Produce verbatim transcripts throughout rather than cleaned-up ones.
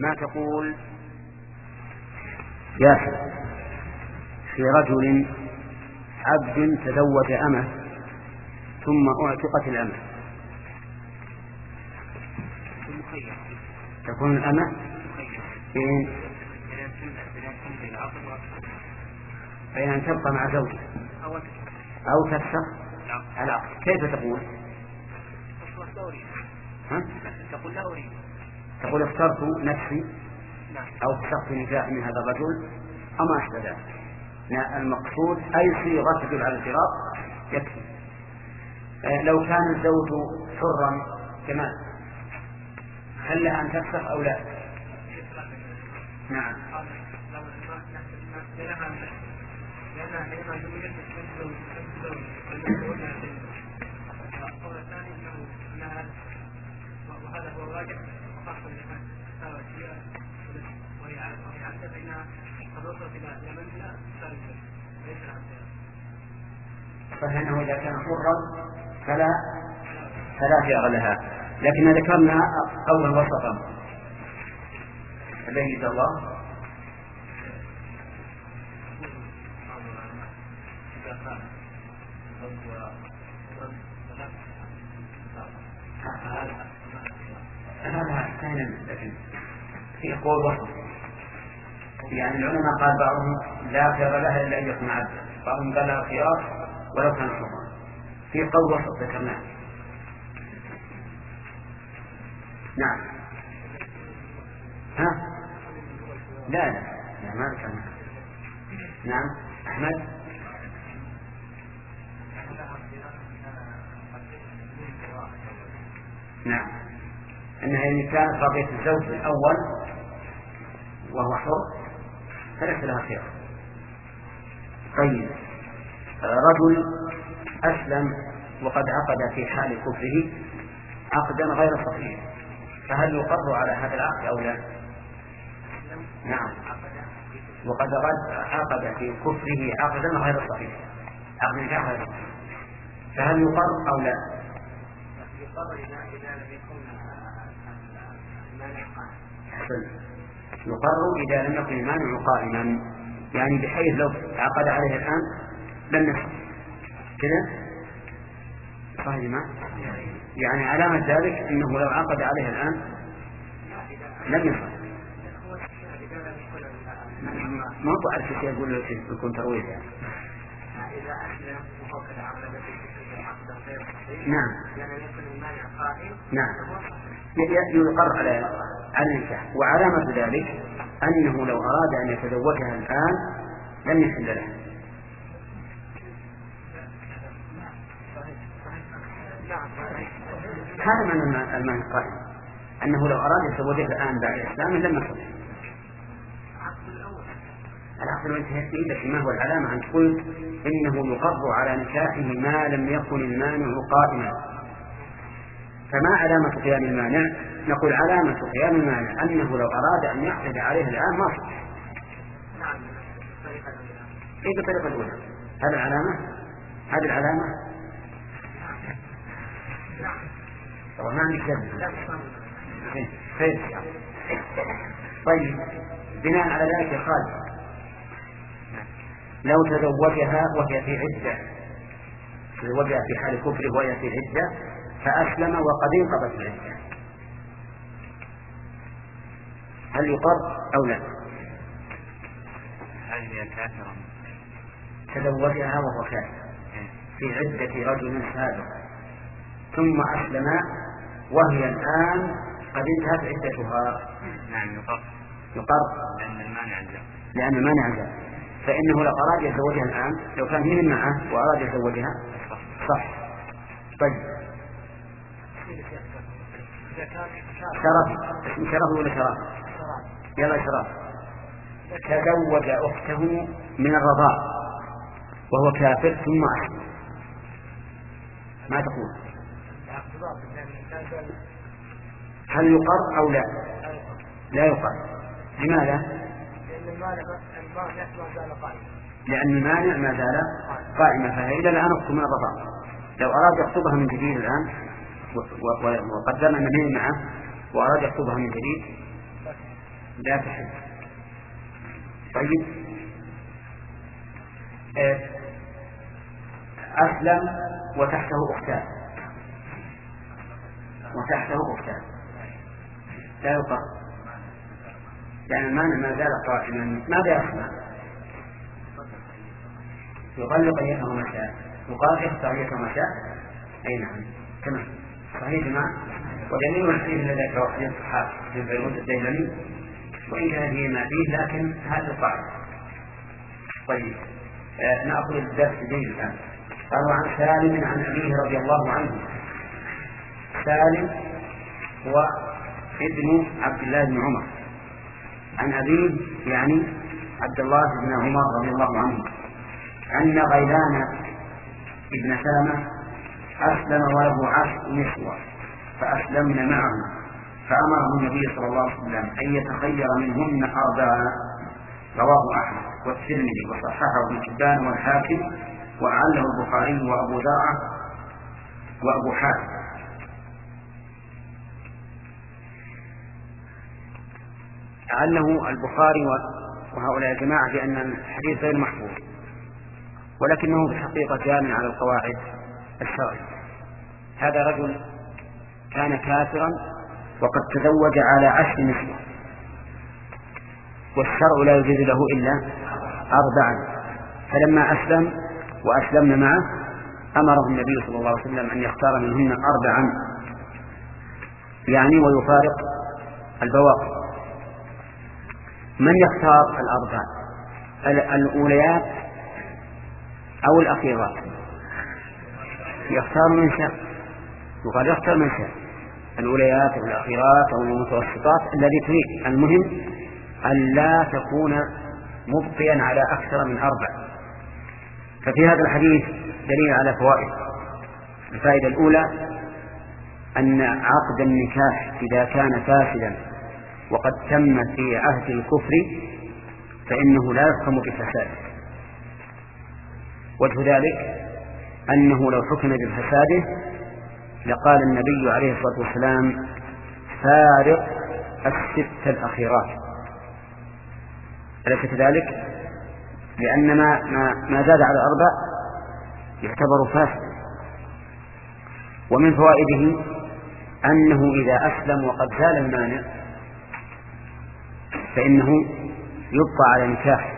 ما تقول ياسر في رجل عبد تزوج أمه ثم أعتقت الأمة، تكون الأمة بين بين أن تبقى مع زوجها أو تفسخ العقد. كيف تقول؟ ها؟ تقول لا أريد، تقول اخترت نفسي أو اخترت نكاح من هذا الرجل أو ما أشبه ذلك. المقصود أي صيغة تدل على الفراق يكفي. لو كان الزوج حرا كمان هل لها أن تفسخ أو لا؟ نعم. وهذا هو الراجح خاصة لمن ساوى الشيء وهي عبد بينها قد وصلت إلى منزلة ثالثة ليس لها. فإنه إذا كان حرا فلا فلا خيار لها، لكن ذكرنا قولا وسطا ليس الله هذا أحسن، لكن في قول وسط. يعني العلماء قال بعضهم لا خيار لها إلا أن يكون عبدا، بعضهم قال لها خيار ولو كان حرا. في قول وسط ذكرناه. نعم. ها؟ لا لا لا ما ذكرناه. نعم أحمد. نعم أنها إن كانت راضية الزوج الأول وهو حر فليس لها خيار. طيب رجل أسلم وقد عقد في حال كفره عقدا غير صحيح، فهل يقر على هذا العقد أو لا؟ نعم. وقد عقد في كفره عقدا غير صحيح، عقد نكاح غير صحيح، فهل يقر أو لا؟ يقر إذا لم يكن المانع قائما. يقر إذا لم يكن المانع قائما، يعني بحيث لو عقد عليه الآن لم يصح كذا. صحيح ما؟ يعني علامة ذلك أنه لو عقد عليه الآن لم يصح. ما هو على شيء يقول له يكون ترويج يعني. إذا أسلم وفقد عقد في العقد غير صحيح. نعم. يعني يكون المانع قائم. نعم. يقر على على النكاح، وعلامة ذلك أنه لو أراد أن يتزوجها الآن لم يحل له. هذا معنى المانع القائم، أنه لو أراد يتزوجها الآن بعد الإسلام لم يحل. العقد الأول انتهت فيه، لكن ما هو العلامة؟ أن تقول إنه يقر على نكاحه ما لم يكن المانع قائما. فما علامة قيام المانع؟ نقول علامة قيام المانع أنه لو أراد أن يعقد عليه الآن ما صح. إيه بالطريقة الأولى؟ هذه العلامة، هذه العلامة طبعا ما عندي شيء. طيب بناء على ذلك خالد لو تزوجها وهي في عدة، تزوجها في حال كفره وهي في عدة فأسلم وقد انقضت العدة، هل يقر أو لا؟ هل هي كافرة؟ تزوجها وهو كافر في عدة رجل سابق ثم أسلم وهي الآن قد انتهت عدتها. نعم يقر. يقر لأن المانع جاء. لأن المانع جاء. فإنه لو أراد يتزوجها الآن، لو كان هي معه وأراد يتزوجها صح. طيب شرفي، اسم شرفي ولا شرف؟ يلا شرف. تزوج أخته من الرضاع وهو كافر ثم أسلم، ما تقول؟ هل يقر أو لا؟ لا يقر. لماذا؟ لأن المانع ما زال قائما، فهي إلى الآن أخته من الرضاع. لو أراد يخطبها من جديد الآن وقدرنا أن هي معه وأراد يخطبها من جديد لا تحل. طيب أسلم وتحته أختان وتحته أختان لا يقر، لأن المانع ما زال قائما. ماذا يصنع؟ يغلق أيته ما شاء، يقال يختار أيته ما شاء. أي نعم تمام صحيح جماعة. ودليل الحديث الذي ذكره حديث الصحابة بن فيروز الديلمي وإن كان فيه ما فيه لكن هذا القاعدة. طيب آه نأخذ الدرس جيد الآن. قالوا عن سالم عن أبيه رضي الله عنه. سالم هو ابن عبد الله بن عمر، عن أبيه يعني عبد الله بن عمر رضي الله عنه أن غيلان ابن سلمة أسلم وله عشر نسوة فأسلمن معه، فأمره النبي صلى الله عليه وسلم أن يتخير منهن أربعة. رواه أحمد والترمذي وصححه ابن حبان والحاكم وأعله البخاري وأبو زرعة وأبو حاتم. أعله البخاري وهؤلاء الجماعة بأن الحديث غير محفوظ، ولكنه في الحقيقة جامع على القواعد الشرعية. هذا رجل كان كافرا وقد تزوج على عشر نسوة، والشرع لا يجوز له إلا أربعا، فلما أسلم وأسلمنا معه أمره النبي صلى الله عليه وسلم أن يختار منهن أربعا يعني ويفارق البواقي. من يختار الأربع؟ الأوليات أو الأخيرات؟ يختار من شاء، وقد يختار من شاء، الأوليات أو الأخيرات أو المتوسطات الذي تريد. المهم أن لا تكون مبقيا على أكثر من أربع. ففي هذا الحديث دليل على فوائد. الفائدة الأولى أن عقد النكاح إذا كان فاسدا وقد تم في عهد الكفر فإنه لا يحكم بفساده. وجه ذلك أنه لو حكم بفساده لقال النبي عليه الصلاة والسلام فارق الست الأخيرات، أليس كذلك؟ لأن ما, ما, ما زاد على أربع يعتبر فاسد. ومن فوائده أنه إذا أسلم وقد زال المانع فإنه يبقى على نكاح.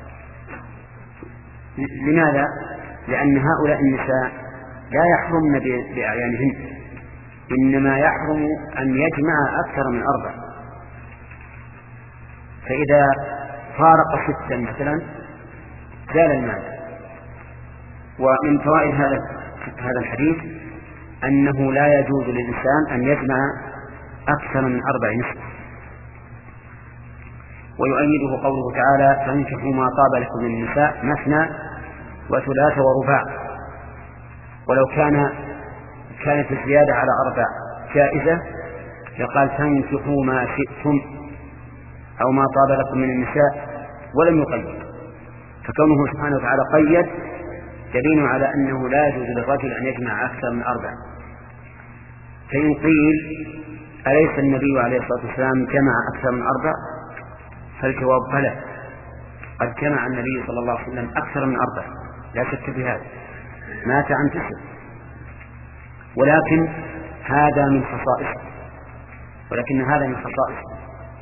لماذا؟ لأن هؤلاء النساء لا يحرمن بأعيانهن، إنما يحرم أن يجمع أكثر من أربع. فإذا فارق ستا مثلا زال المانع. ومن فوائد هذا هذا الحديث أنه لا يجوز للإنسان أن يجمع أكثر من أربع نسوة. ويؤيده قوله تعالى فانكحوا ما طاب لكم من النساء مثنى وثلاث ورباع. ولو كان كانت الزيادة على أربع جائزة لقال فانكحوا ما شئتم أو ما طاب لكم من النساء ولم يقيد. فكونه سبحانه وتعالى قيد دليل على أنه لا يجوز للرجل أن يجمع أكثر من أربع. فإن قيل أليس النبي عليه الصلاة والسلام جمع أكثر من أربع؟ فالجواب بلى، قد جمع النبي صلى الله عليه وسلم أكثر من أربع لا شك في هذا، مات عن تسع، ولكن هذا من خصائصه ولكن هذا من خصائصه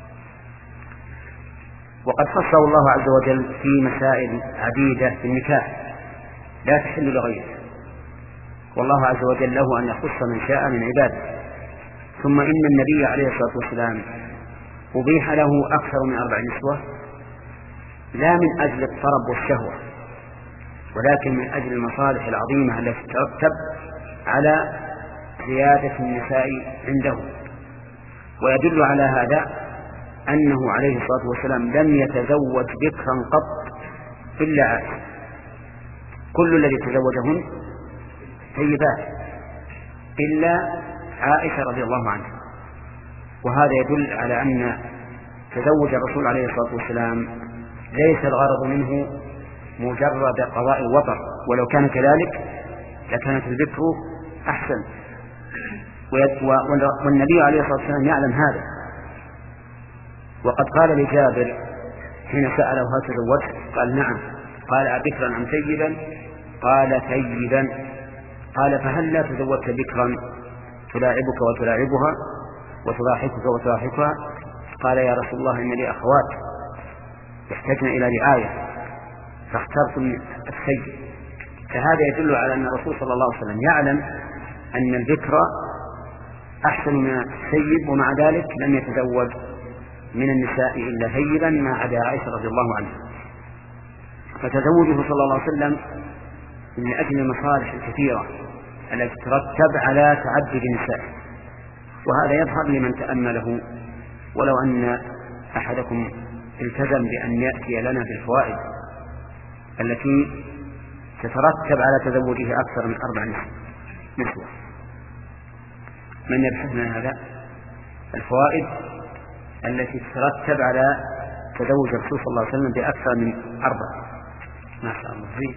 وقد خصه الله عز وجل في مسائل عديدة في النكاح لا تحل لغيره، والله عز وجل له أن يخص من شاء من عباده. ثم إن النبي عليه الصلاة والسلام أبيح له أكثر من أربع نسوة لا من أجل الطرب والشهوة، ولكن من أجل المصالح العظيمة التي ترتب على زيادة النساء عنده. ويدل على هذا أنه عليه الصلاة والسلام لم يتزوج بكرا قط إلا عائشة، كل الذي تزوجهن طيبات إلا عائشة رضي الله عنها. وهذا يدل على أن تزوج الرسول عليه الصلاة والسلام ليس الغرض منه مجرد قضاء الوطر، ولو كان كذلك لكانت الذكر أحسن. والنبي عليه الصلاة والسلام يعلم هذا، وقد قال لجابر حين سأله هل تزوجت؟ قال نعم. قال أبكرا أم ثيبا؟ قال ثيبا. قال فهل لا تزوجت بكرا تلاعبك وتلاعبها وتضاحكك وتضاحكها؟ قال يا رسول الله إن لي أخوات يحتاجن إلى رعاية فاخترت الثيب. فهذا يدل على أن الرسول صلى الله عليه وسلم يعلم أن البكر أحسن من الثيب، ومع ذلك لم يتزوج من النساء إلا ثيبا ما عدا عائشة رضي الله عنها. فتزوجه صلى الله عليه وسلم من أجل المصالح الكثيرة التي ترتب على تعدد النساء، وهذا يظهر لمن تأمله. ولو أن أحدكم التزم بأن يأتي لنا بالفوائد التي تترتب على تزوجه أكثر من أربع نسوة. من يبحث عن هذا الفوائد التي تترتب على تزوج الرسول صلى الله عليه وسلم بأكثر من أربع؟ ما شاء الله. زين.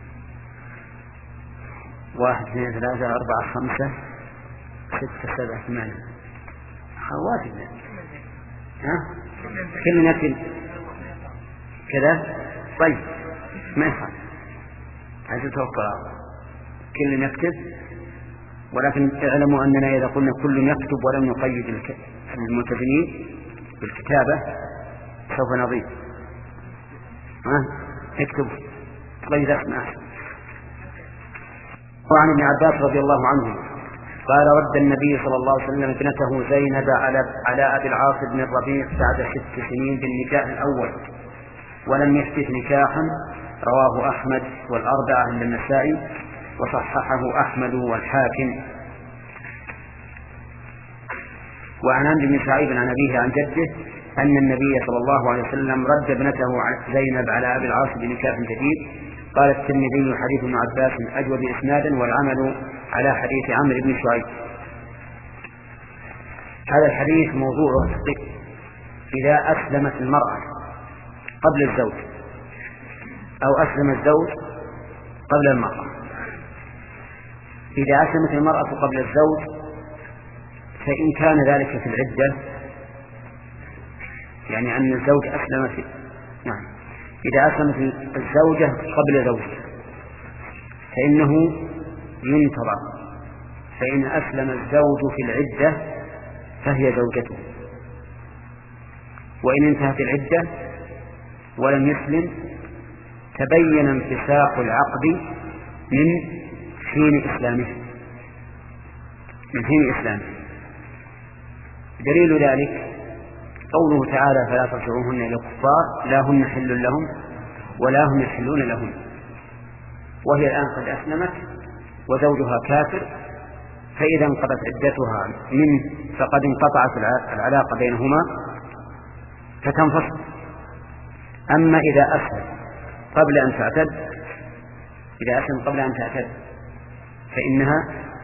واحد اثنين ثلاثة أربعة خمسة ستة سبعة ثمانية خواتنا. ها كل نكل كذا. طيب ما يخالف، عايز توقع كل نكتب، ولكن اعلموا أننا إذا قلنا كل يكتب ولم نقيد الملتزمين بالكتابة سوف نضيف. ها اكتب غير اسماء. وعن ابن عباس رضي الله عنه قال رد النبي صلى الله عليه وسلم ابنته زينب على على أبي العاص بن الربيع بعد ست سنين بالنكاح الأول ولم يحدث نكاحا. رواه أحمد والأربعة عند النسائي وصححه أحمد والحاكم. وعن عمرو بن شعيب عن أبيه عن جده أن النبي صلى الله عليه وسلم رد ابنته زينب على أبي العاص بنكاح جديد. قال الترمذي حديث ابن عباس أجود إسنادا والعمل على حديث عمرو بن شعيب. هذا الحديث موضوعه إذا أسلمت المرأة قبل الزوج أو أسلم الزوج قبل المرأة. إذا أسلمت المرأة قبل الزوج فإن كان ذلك في العدة، يعني أن الزوج أسلم في نعم إذا أسلمت الزوجة قبل زوجها فإنه ينتظر، فإن أسلم الزوج في العدة فهي زوجته، وإن انتهت العدة ولم يسلم تبين انفساخ العقد من حين إسلامه من حين إسلامه. دليل ذلك قوله تعالى فلا ترجعوهن إلى الكفار لا هن حل لهم ولا هم يحلون لهم، وهي الآن قد أسلمت وزوجها كافر، فإذا انقضت عدتها منه فقد انقطعت العلاقة بينهما فتنفصل. أما إذا أسلم قبل أن تعتد إذا أسلم قبل أن تعتد فإنها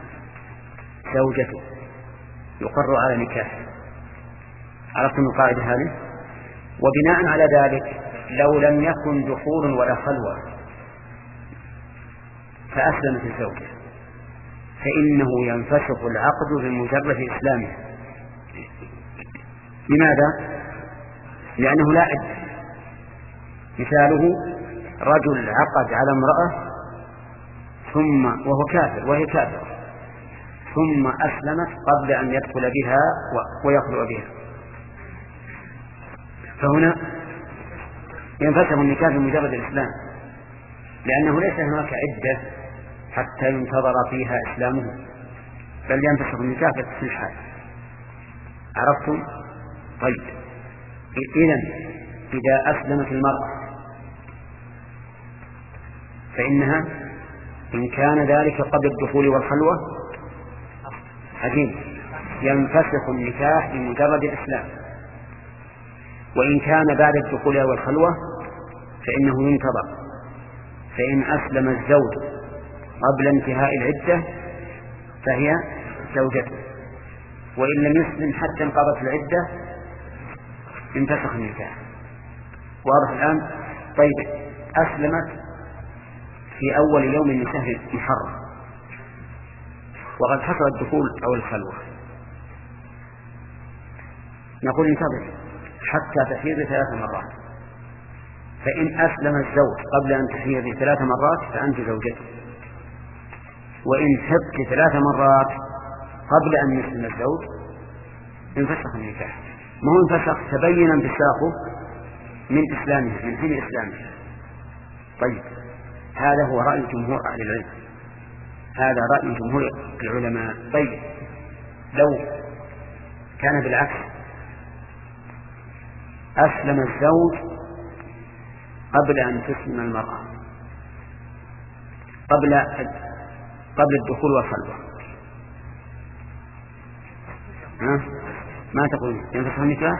زوجته يقر على نكاح. عرفتم القاعدة هذه؟ وبناء على ذلك لو لم يكن دخول ولا خلوة فأسلمت الزوجة فإنه ينفسخ العقد بمجرد إسلامه. لماذا؟ لأنه لا عدة. مثاله رجل عقد على امرأة ثم وهو كافر وهي كافرة ثم أسلمت قبل أن يدخل بها ويخلو بها، فهنا ينفسخ النكاح بمجرد الإسلام، لأنه ليس هناك عدة حتى ينتظر فيها إسلامه، بل ينفسخ النكاح في الحال. عرفتم؟ طيب إذن إذا أسلمت المرأة فإنها إن كان ذلك قبل الدخول والخلوة عجيب ينفسخ النكاح بمجرد الإسلام، وإن كان بعد الدخول والخلوة فإنه ينتظر، فإن أسلم الزوج قبل انتهاء العدة فهي زوجته، وإن لم يسلم حتى انقضت العدة انفسخ النكاح. واضح الآن؟ طيب أسلمت في أول يوم من شهر محرم وقد حصل الدخول أو الخلوة، نقول انتظر حتى تحيض ثلاث مرات، فإن أسلم الزوج قبل أن تحيض ثلاث مرات فأنت زوجته، وإن حبت ثلاث مرات قبل أن يسلم الزوج انفسخ النكاح. ما هو انفسخ، تبين انفساخه من إسلامه، من حين إسلامه. طيب، هذا هو رأي جمهور أهل العلم، هذا رأي جمهور العلماء. طيب، لو كان بالعكس، أسلم الزوج قبل أن تسلم المرأة، قبل قبل الدخول والخلوة، ها؟ ما تقول ينفسخ النكاح؟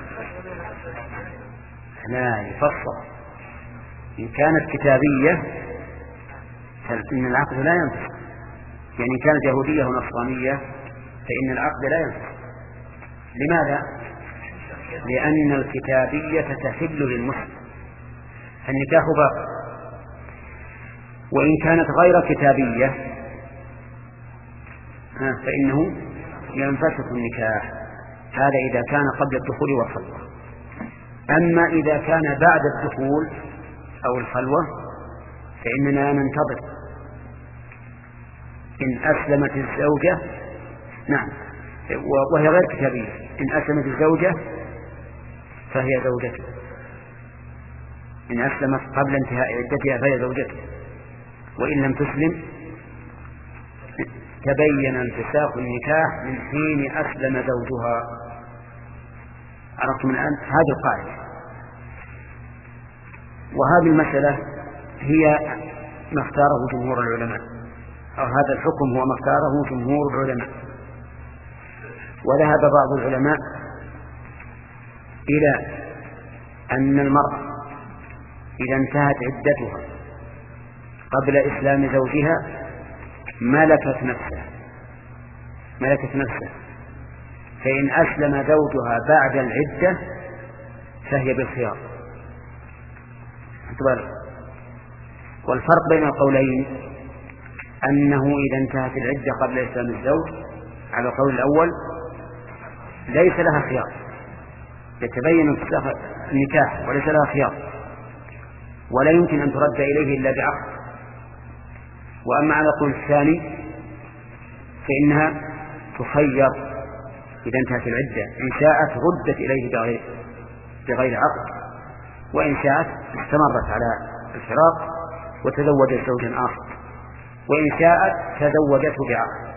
لا، يفصل. إن كانت كتابية فإن العقد لا ينفسخ، يعني كانت يهودية ونصرانية فإن العقد لا ينفسخ. لماذا؟ لأن الكتابية تحل للمسلم، النكاح باطل. وإن كانت غير كتابية فإنه ينفسخ النكاح. هذا إذا كان قبل الدخول والخلوة. أما إذا كان بعد الدخول أو الخلوة فإننا ننتظر. إن أسلمت الزوجة، نعم، وهي غير كتابية، إن أسلمت الزوجة فهي زوجته، إن أسلمت قبل انتهاء عدتها فهي زوجته، وإن لم تسلم تبين انفساخ النكاح من حين أسلم زوجها. عرفتم الآن هذه القاعدة. وهذه المسألة هي ما اختاره جمهور العلماء، أو هذا الحكم هو ما اختاره جمهور العلماء. وذهب بعض العلماء إلى أن المرأة إذا انتهت عدتها قبل إسلام زوجها ملكت نفسها ملكت نفسها فإن أسلم زوجها بعد العدة فهي بالخيار. والفرق بين القولين أنه إذا انتهت العدة قبل إسلام الزوج على القول الأول ليس لها خيار، يتبين انفساخ النكاح وليس لها خيار، ولا يمكن أن ترد إليه إلا بعقد. وأما على القول الثاني فإنها تخير إذا انتهت العدة، إن شاءت ردت إليه بغير, بغير عقد، وإن شاءت استمرت على الفراق وتزوجت زوجا آخر، وإن شاءت تزوجته بعقد.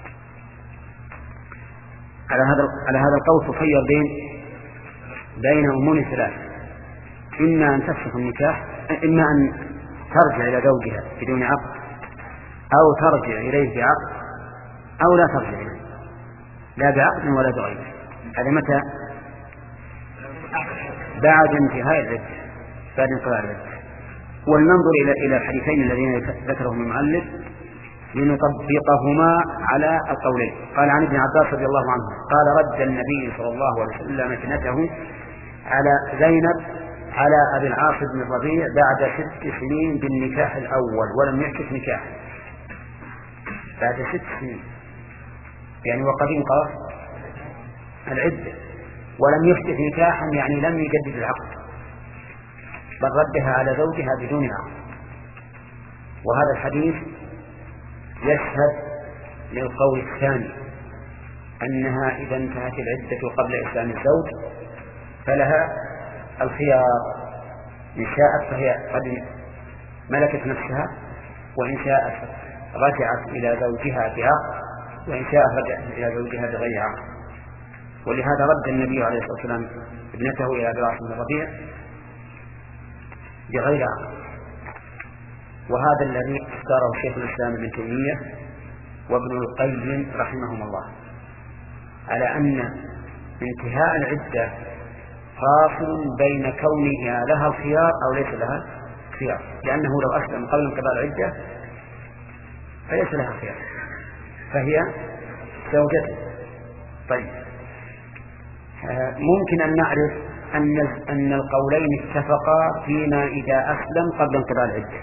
على هذا على هذا القول تخير بين بين أمور ثلاث: إما أن تفسخ النكاح، إما أن ترجع إلى زوجها بدون عقد، أو ترجع إليه بعقد، أو لا ترجع إليه لا بعقد ولا بغيره. هذا متى؟ بعد انتهاء العدة، بعد انقضاء العدة. ولننظر إلى إلى الحديثين الذين ذكرهم المؤلف لنطبقهما على القولين. قال عن ابن عباس رضي الله عنه قال: رد النبي صلى الله عليه وسلم ابنته على زينب على أبي العاص بن الربيع بعد ست سنين بالنكاح الأول، ولم يحدث نكاح بعد ست سنين، يعني وقد انقضى العدة ولم يحدث نكاحا، يعني لم يجدد العقد، بل ردها على زوجها بدون عقد. وهذا الحديث يشهد للقول الثاني أنها إذا انتهت العدة قبل إسلام الزوج فلها الخيار، إن شاءت فهي قد ملكت نفسها، وإن شاءت رجعت إلى زوجها بعقد، وإن شاءت رجعت إلى زوجها بغير عقد. ولهذا رد النبي عليه الصلاة والسلام ابنته إلى أبي العاص بن الربيع بغير عقد. وهذا الذي اختاره شيخ الإسلام ابن تيمية وابن القيم رحمهم الله، على أن انتهاء العدة فاصل بين كونها لها الخيار أو ليس لها خيار، لأنه لو أسلم قبل انقضاء العدة فليس لها خيار، فهي زوجته. طيب، ممكن أن نعرف أن أن القولين اتفقا فيما إذا أسلم قبل انقضاء العدة.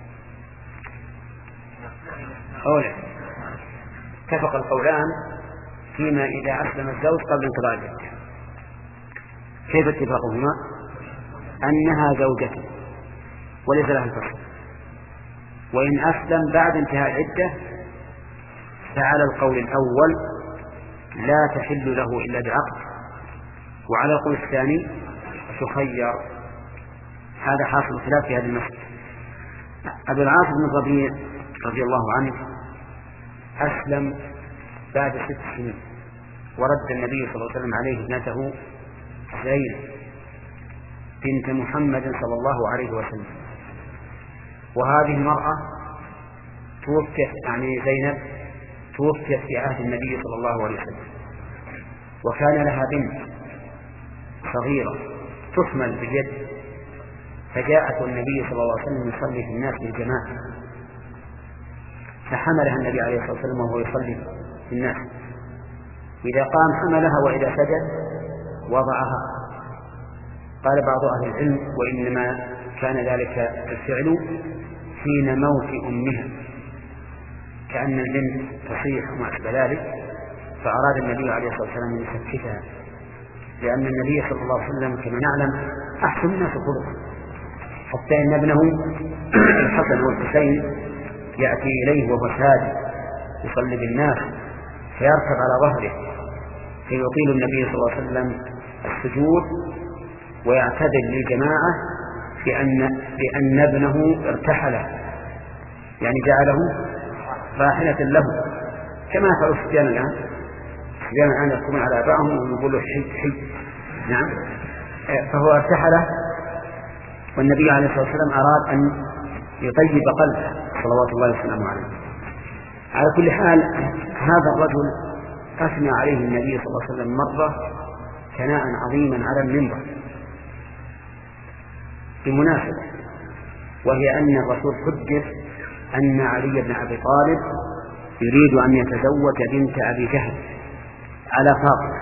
أولا اتفق القولان فيما إذا أسلم الزوج قبل انقضاء العدة، كيف اتفاقهما؟ أنها زوجته وليس لها الفصل، وإن أسلم بعد انتهاء العدة فعلى القول الأول لا تحل له إلا بعقد، وعلى القول الثاني تخير. هذا حاصل الخلاف في هذه المسألة. أبو العاص بن الربيع رضي الله عنه أسلم بعد ست سنين، ورد النبي صلى الله عليه وسلم عليه ابنته زينب بنت محمد صلى الله عليه وسلم. وهذه المرأة توفيت، يعني زينب توفيت في عهد النبي صلى الله عليه وسلم، وكان لها بنت صغيرة تحمل باليد، فجاءت النبي صلى الله عليه وسلم يصلي في الناس بالجماعة، فحملها النبي عليه الصلاة والسلام وهو يصلي في الناس، إذا قام حملها وإذا سجد وضعها. قال بعض أهل العلم وإنما كان ذلك الفعل حين موت أمها، كأن البنت تصيح وما أشبه ذلك، فأراد النبي عليه الصلاة والسلام أن يسكتها، لأن النبي صلى الله عليه وسلم كما نعلم أحسن الناس خلقا، حتى إن ابنه الحسن والحسين يأتي إليه وهو ساجد يصلي بالناس فيركب على ظهره فيطيل النبي صلى الله عليه وسلم السجود ويعتذر للجماعة بأن, بأن ابنه ارتحله، يعني جعله راحلة له، كما يفعل الصبيان الآن. الصبيان الآن يركبون على آبائهم ويقولوا حي حي، نعم، فهو ارتحله، والنبي عليه الصلاة والسلام أراد أن يطيب قلبه صلوات الله وسلامه عليه. على كل حال هذا الرجل أثنى عليه النبي صلى الله عليه وسلم مرة ثناء عظيما على المنبر بمناسبة، وهي أن الرسول حدث أن علي بن أبي طالب يريد أن يتزوج بنت أبي جهل على فاطمة،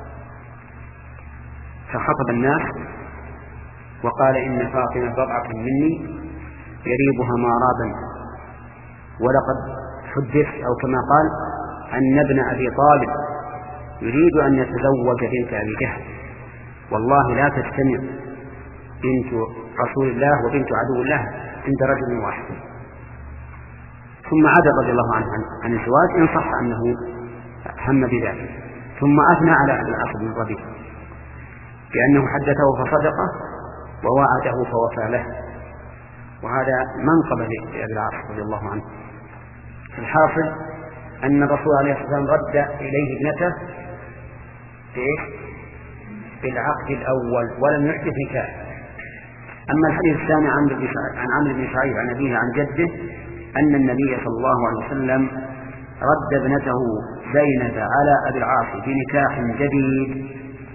فخطب الناس وقال إن فاطمة بضعة مني يريبها ما رابا، ولقد حدث أو كما قال أن ابن أبي طالب يريد أن يتزوج بنت أبي جهل، والله لا تجتمع بنت رسول الله وبنت عدو الله عند رجل واحد. ثم عاد رضي الله عنه عن الزواج إن صح أنه هم بذلك، ثم أثنى على أبي العاص بن الربيع بأنه حدثه فصدقه ووعده فوفى له، وهذا منقبة لأبي العاص رضي الله عنه. الحاصل أن الرسول عليه الصلاة والسلام رد إليه ابنته بالعقد الأول ولم يحدث نكاح. أما الحديث الثاني عن عمرو بن شعيب عن أبيه عن جده أن النبي صلى الله عليه وسلم رد ابنته زينب على أبي العاص بنكاح جديد.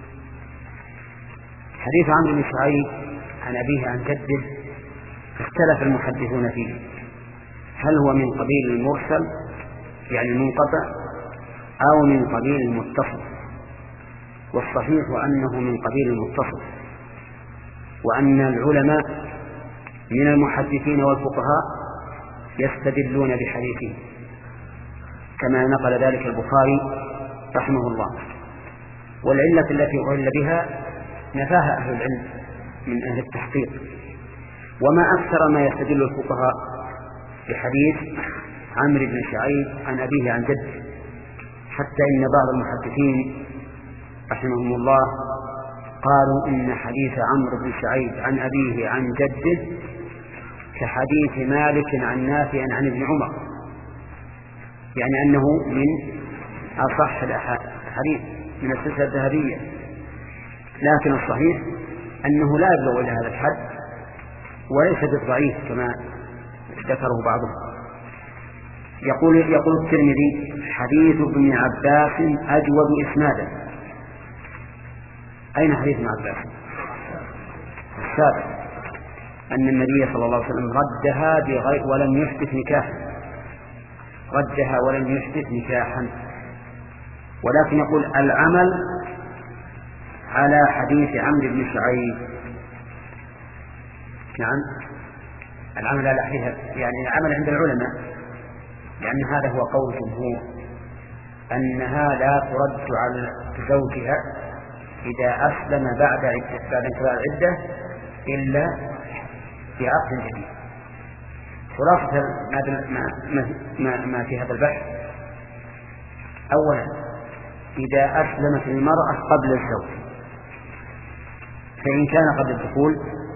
حديث عمرو بن شعيب عن أبيه عن جده اختلف المحدثون فيه، هل هو من قبيل المرسل يعني المنقطع أو من قبيل المتصل، والصحيح أنه من قبيل المتصل، وأن العلماء من المحدثين والفقهاء يستدلون بحديثه كما نقل ذلك البخاري رحمه الله. والعلة التي أعل بها نفاها أهل العلم من أهل التحقيق، وما أكثر ما يستدل الفقهاء بحديث عمرو بن شعيب عن أبيه عن جده، حتى إن بعض المحدثين رحمهم الله قالوا إن حديث عمرو بن شعيب عن أبيه عن جده كحديث مالك عن نافع عن ابن عمر، يعني أنه من أصح الحديث من السلسلة الذهبية، لكن الصحيح أنه لا يبلغ إلى هذا الحد وليس بالضعيف كما ذكره بعضهم. يقول يقول الترمذي حديث ابن عباس أجود إسنادا. أين حديث ابن عباس؟ السابق أن النبي صلى الله عليه وسلم ردها بغير ولم يحدث نكاحا، ردها ولم يحدث نكاحا، ولكن يقول العمل على حديث عمرو بن شعيب، نعم العمل على حديث يعني العمل عند العلماء، لأن هذا هو قول الجمهور أنها لا ترد على زوجها إذا أسلم بعد عدة بعد انقضاء العدة إلا بعقد جديد. خلاصة ما, ما, ما في هذا البحث: أولا إذا أسلمت المرأة قبل الزوج فإن كان قبل الدخول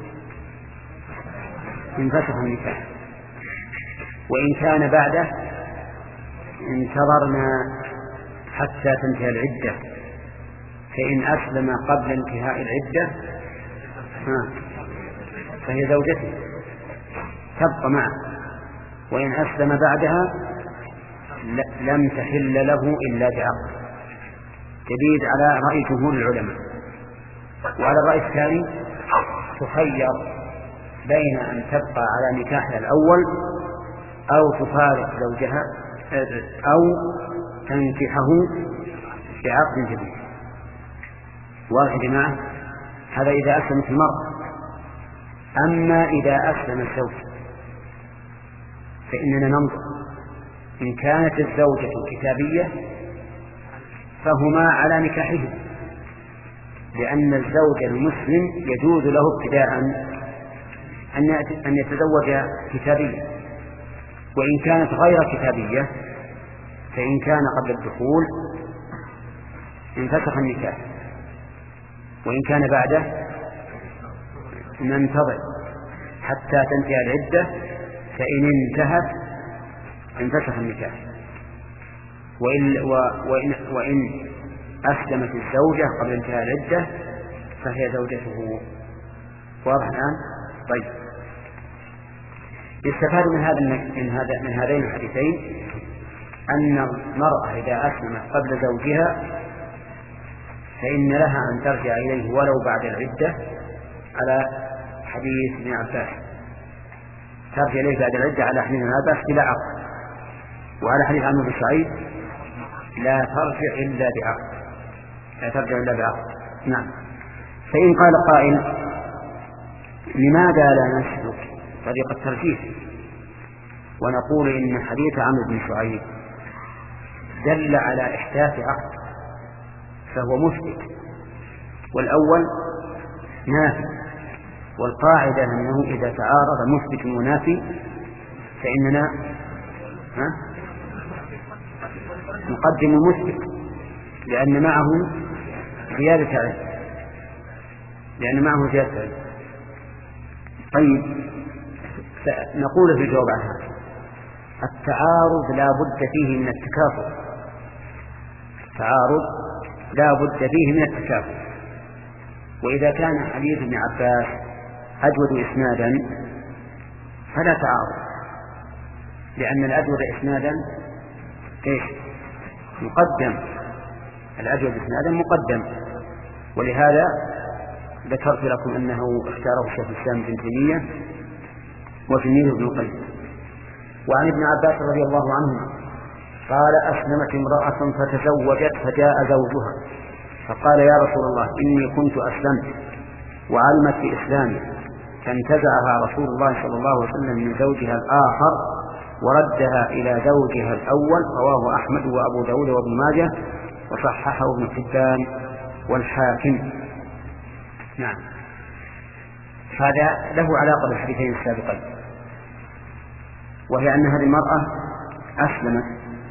انفسخ النكاح، وإن كان بعده انتظرنا حتى تنتهي العدة، فإن أسلم قبل انتهاء العدة فهي زوجته تبقى معه، وإن أسلم بعدها لم تحل له إلا بعقد جديد على رأي جمهور العلماء. وعلى الرأي الثاني تخير بين أن تبقى على نكاحها الأول أو تفارق زوجها أو تنكحه بعقد جديد. واضح يا جماعة؟ هذا إذا أسلمت المرأة. أما إذا أسلم الزوج فإننا ننظر إن كانت الزوجة كتابية فهما على نكاحه، لأن الزوج المسلم يجوز له ابتداء أن يتزوج كتابيا. وإن كانت غير كتابية فإن كان قبل الدخول انفسخ النكاح، وإن كان بعده ننتظر حتى تنتهي العدة، فإن انتهت انفسخ النكاح. وإن, وإن, وإن أسلمت الزوجة قبل انتهاء العدة فهي زوجته. واضح الآن؟ طيب، يستفاد من هذا من هذا من هذين الحديثين أن المرأة إذا أسلمت قبل زوجها فإن لها أن ترجع إليه ولو بعد العدة، على حديث ابن عباس ترجع إليه بعد العدة على حديث ابن عباس بلا عقد، وعلى حديث عمرو بن سعيد لا ترجع إلا بعقد، لا ترجع إلا بعقد. نعم. فإن قال قائل: لماذا لا نسلك طريق الترجيح ونقول إن حديث عمرو بن سعيد دل على إحداث عقد فهو مثبت، والأول نافي، والقاعدة أنه إذا تعارض مثبت ونافي فإننا ها نقدم المثبت لأن معه زيادة علم لأن معه زيادة علم. طيب، نقول في الجواب عن هذا: التعارض لا بد فيه من التكافؤ، التعارض لا بد فيه من التكافؤ. وإذا كان حديث ابن عباس أجود إسنادا فلا تعارض، لأن الأجود إسنادا إيش؟ مقدم، الأجود إسنادا مقدم. ولهذا ذكرت لكم أنه اختاره شيخ الإسلام ابن تيمية وتلميذه ابن القيم. وعن ابن عباس رضي الله عنهما قال: أسلمت امرأة فتزوجت فجاء زوجها فقال: يا رسول الله، إني كنت أسلمت، وعلمت بإسلامي، فانتزعها رسول الله صلى الله عليه وسلم من زوجها الآخر وردها إلى زوجها الأول. رواه أحمد وأبو داود وابن ماجه وصححه ابن حبان والحاكم. نعم. هذا له علاقة بالحديثين السابقين، وهي أن هذه المرأة أسلمت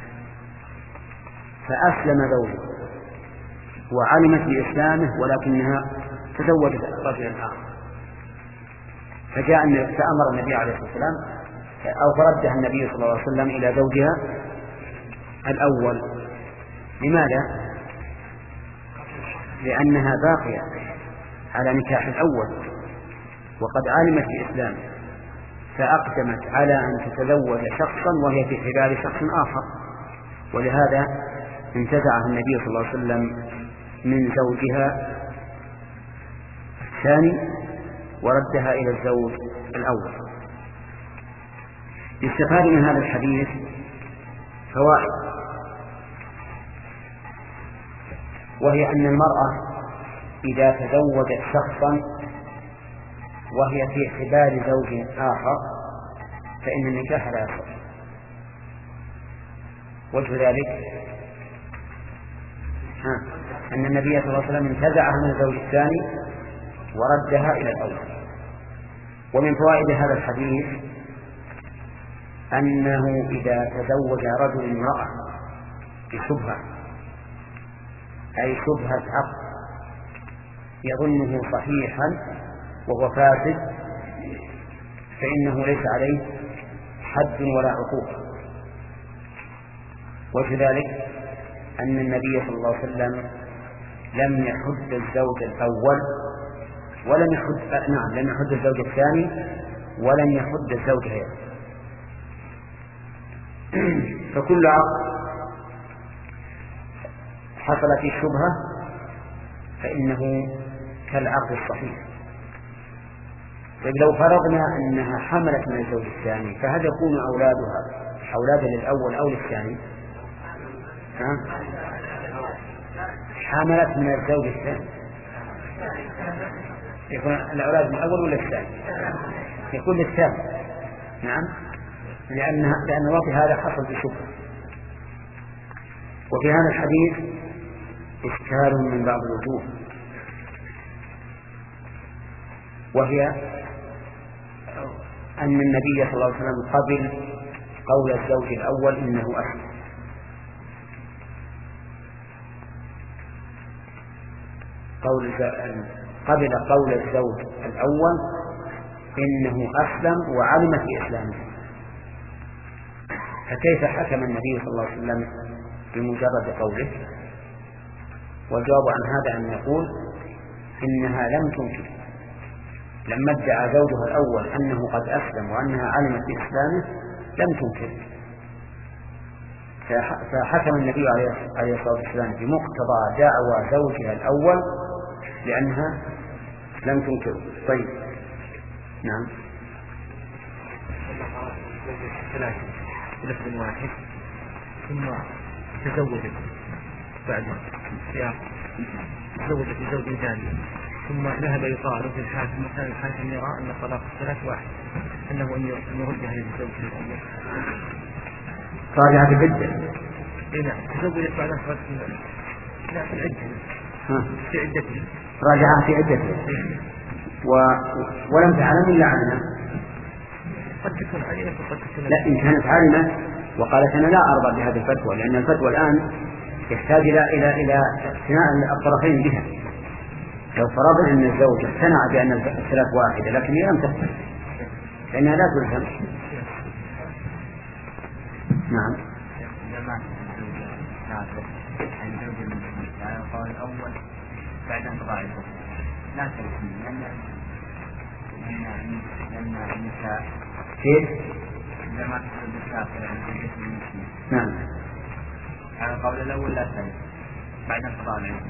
فأسلم زوجها وعلمت بإسلامه ولكنها تزوجت رجلا آخر، فجاء فأمر النبي عليه الصلاة والسلام أو فردها النبي صلى الله عليه وسلم إلى زوجها الأول. لماذا؟ لأنها باقية على نكاح الأول وقد علمت بإسلامه، فأقدمت على أن تتزوج شخصا وهي في حبال شخص آخر، ولهذا انتزعها النبي صلى الله عليه وسلم من زوجها الثاني وردها إلى الزوج الأول. يستفاد من هذا الحديث فوائد، وهي أن المرأة إذا تزوجت شخصا وهي في حبال زوج آخر فإن النكاح لا يصح. وجه ذلك أن النبي صلى الله عليه وسلم انتزعها من الزوج الثاني وردها إلى الأول. ومن فوائد هذا الحديث أنه إذا تزوج رجل امرأة بشبهة أي شبهة عقد يظنه صحيحا وهو فاسد فإنه ليس عليه حد ولا عقوبة. وكذلك أن النبي صلى الله عليه وسلم لم يحد الزوج الأول ولم يحد نعم لم يحد الزوج الثاني ولم يحد الزوجين. فكل عقد حصل فيه شبهة فإنه كالعقد الصحيح. طيب لو فرضنا أنها حملت من الزوج الثاني فهل يكون أولادها أولادا للأول أو للثاني؟ ها؟ حملت من الزوج الثاني يكون الأولاد من الأول ولا الثاني؟ يكون للثاني. نعم لأن لأن الوقت هذا حصل بشبهة. وفي هذا الحديث إشكال من بعض الوجوه، وهي أن النبي صلى الله عليه وسلم قبل قول الزوج الأول إنه أسلم، قول قبل قول الزوج الأول إنه أسلم وعلم في إسلامه، فكيف حكم النبي صلى الله عليه وسلم بمجرد قوله؟ والجواب عن هذا أن نقول إنها لم تنكر لما ادعى زوجها الأول أنه قد أسلم وأنها علمت بإسلامه لم تنكر، فحكم النبي عليه الصلاة والسلام بمقتضى دعوى زوجها الأول لأنها لم تنكر. طيب نعم ثلاثة لفظ واحد ثم تزوجت بعد سياق تزوجت بزوج ثاني ثم ذهب يقارب في الحاكم وكان الحاكم يرى أن الطلاق الثلاث واحد أنه أن يردها للزوج الأول. راجعة العدة. إيه نعم تزوجت بعد أخرى لا في العدة في عدته راجعة في عدته و... ولم تعلم إلا علمه. قد تكون علمة وقد تكون لا إن كانت علمة وقالت أنا لا أرضى بهذه الفتوى لأن الفتوى الآن يحتاج إلى إلى إلى اقتناع الطرفين بها. لو فرضنا أن الزوج اقتنع بأن الثلاث واحدة لكن هي لم تقتنع لأنها لا تلزم. نعم القول الأول بعد انقضاء الحكم لا تلزم لأن لأن النساء كيف؟ عندما تكون الكافر عن زوجة المسلم نعم على القول الأول لا تلزم بعد انقضاء الحكم.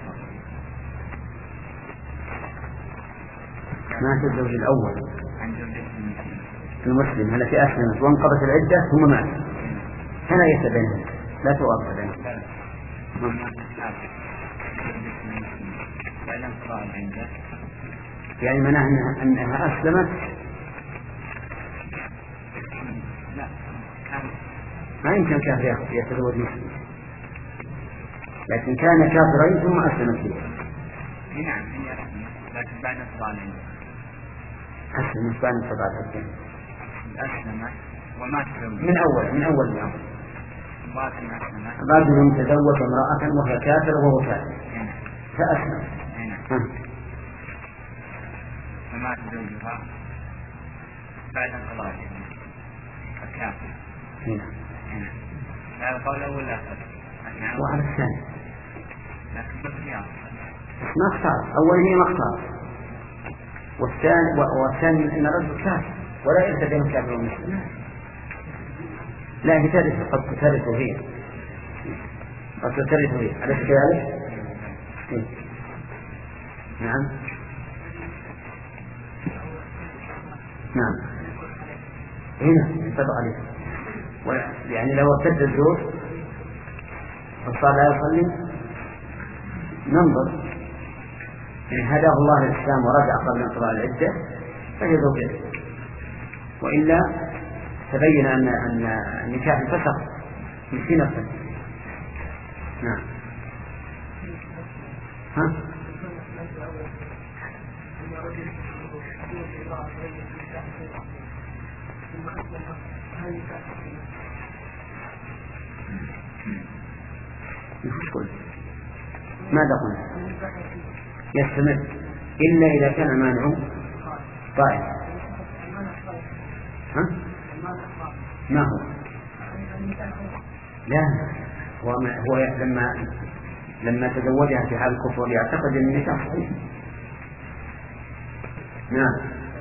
مات الزوج الأول عن زوجة المسلم المسلم التي أسلمت وانقضت العدة ثم مات هنا يتبين لا توقف بينهم. يعني معناه أنها أسلمت ما يمكن كافر يتزوج مسلم لكن كان كافرين ثم أسلمت فيه. نعم لكن بعد انقضاء أسلمت بعد انقضاء العدة أسلمت ومات من أول من أول الأمر بعد رجل تزوج امرأة وهي كافرة وهو كافر فأسلم فمات زوجها بعد انقضاء الكافر. هذا القول الأول لا تلزم وعلى الثاني لكن بالخيار ما اختار أول هي ما اختار والثاني والثاني أن الرجل كافر ولا يرتد بين الكافر والمسلم لا هي ترث قد ترث هي قد ترث هي أليس كذلك؟ نعم نعم هنا ينطبق عليه يعني لو ارتد الزوج وصار لا يصلي ننظر إن هداه الله للإسلام ورجع قبل انقضاء العدة فهي زوجته وإلا تبين أن أن النكاح فسخ في نفسه. نعم ها؟ ماذا قلنا؟ يستمر إلا إذا كان المانع طائف. ها؟ ما هو؟ لا، هو, هو لما لما تزوجها في حال الكفر يعتقد أن النكاح صحيح. نعم.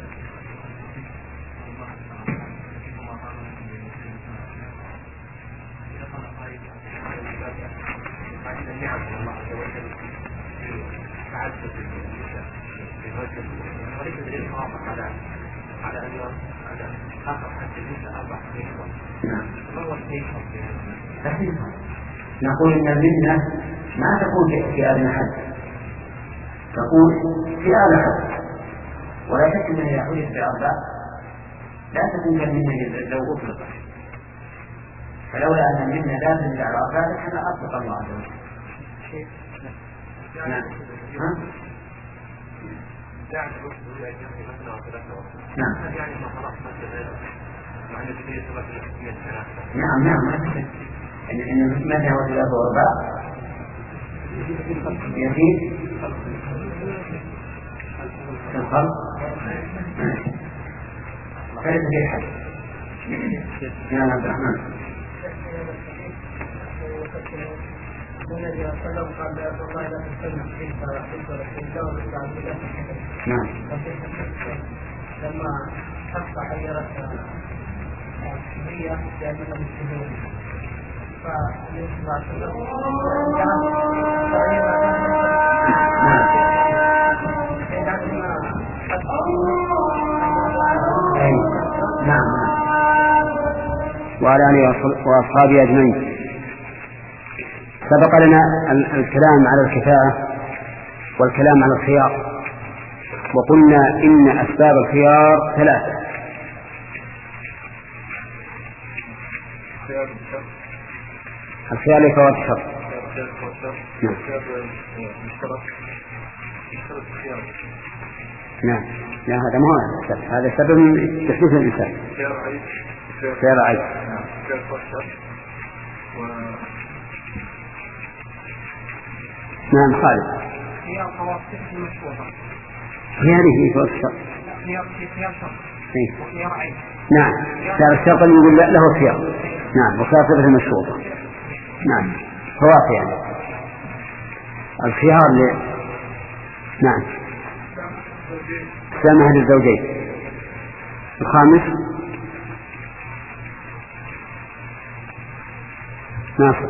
نقول إن المنة ما تكون في أدنى حد، تكون في أعلى حد، ولا شك أنها إذا حدث بأربع لا تكون كالمنة لو أطلقت، فلولا أن المنة لا تنزل على أربع لكان أطلق الله عز وجل. نعم. ها؟ نعم. نعم نعم إن إن متى هو ثلاثة وأربعة يزيد الخلق فليس في حد. يا عبد الرحمن. نعم. لما أصبح حيرت هي لأنها مسلمون نعم. وعلى آله وأصحابه أجمعين. سبق لنا الكلام على الكفاءة والكلام على الخيار، وقلنا إن أسباب الخيار ثلاثة. الخيار لفوات الشر. نعم. لا هذا ما هو السبب، هذا سبب تحديث الإنسان. خيار عيب. نعم خالد. خيار خواص مشروطة. خياره فوات الشر. خيار خيار شر. وخيار عيب. نعم. خيار الشر اللي يقول له خيار. نعم. وخيار صفة مشروطة. نعم. فواصل يعني. الخيار ل... نعم. سامح للزوجين. الخامس ناصر.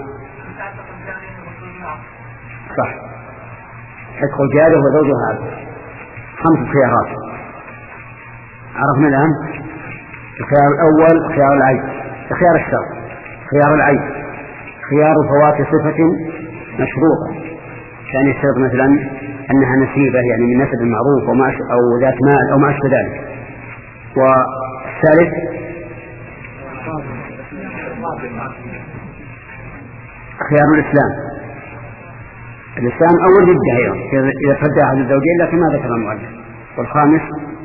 صح. حق رجاله وزوجه هذا خمس خيارات عرفنا الآن. الخيار الأول خيار العيب، خيار الشر، خيار العيب، خيار فوات صفة مشروطة، كان يشترط مثلا أنها نسيبة يعني من نسب المعروف وما أو ذات مال أو ما أشبه ذلك. والثالث خيار الإسلام، الإسلام أو الردة أيضا إذا فدى أحد الزوجين لكن ما ذكر المؤلف. والخامس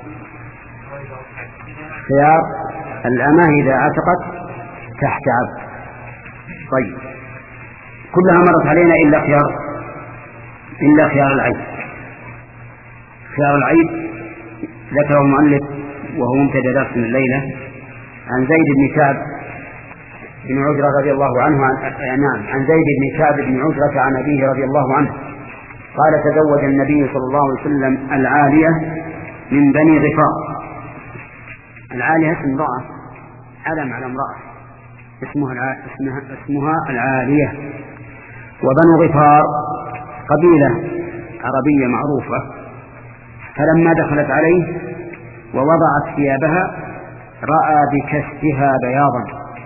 خيار الأمة إذا عتقت تحت عبد. طيب كلها مرت علينا إلا خيار إلا خيار العيب. خيار العيب ذكره المؤلف وهو مبتدأ درس من الليلة عن زيد بن كعب بن عجرة رضي الله عنه عن... نعم عن زيد بن كعب بن عجرة عن أبيه رضي الله عنه قال تزوج النبي صلى الله عليه وسلم العالية من بني غفار. العالية اسم امرأة، علم على امرأة اسمها, الع... اسمها... اسمها العالية. وبنو غفار قبيلة عربية معروفة. فلما دخلت عليه ووضعت ثيابها رأى بكشفها بياضا.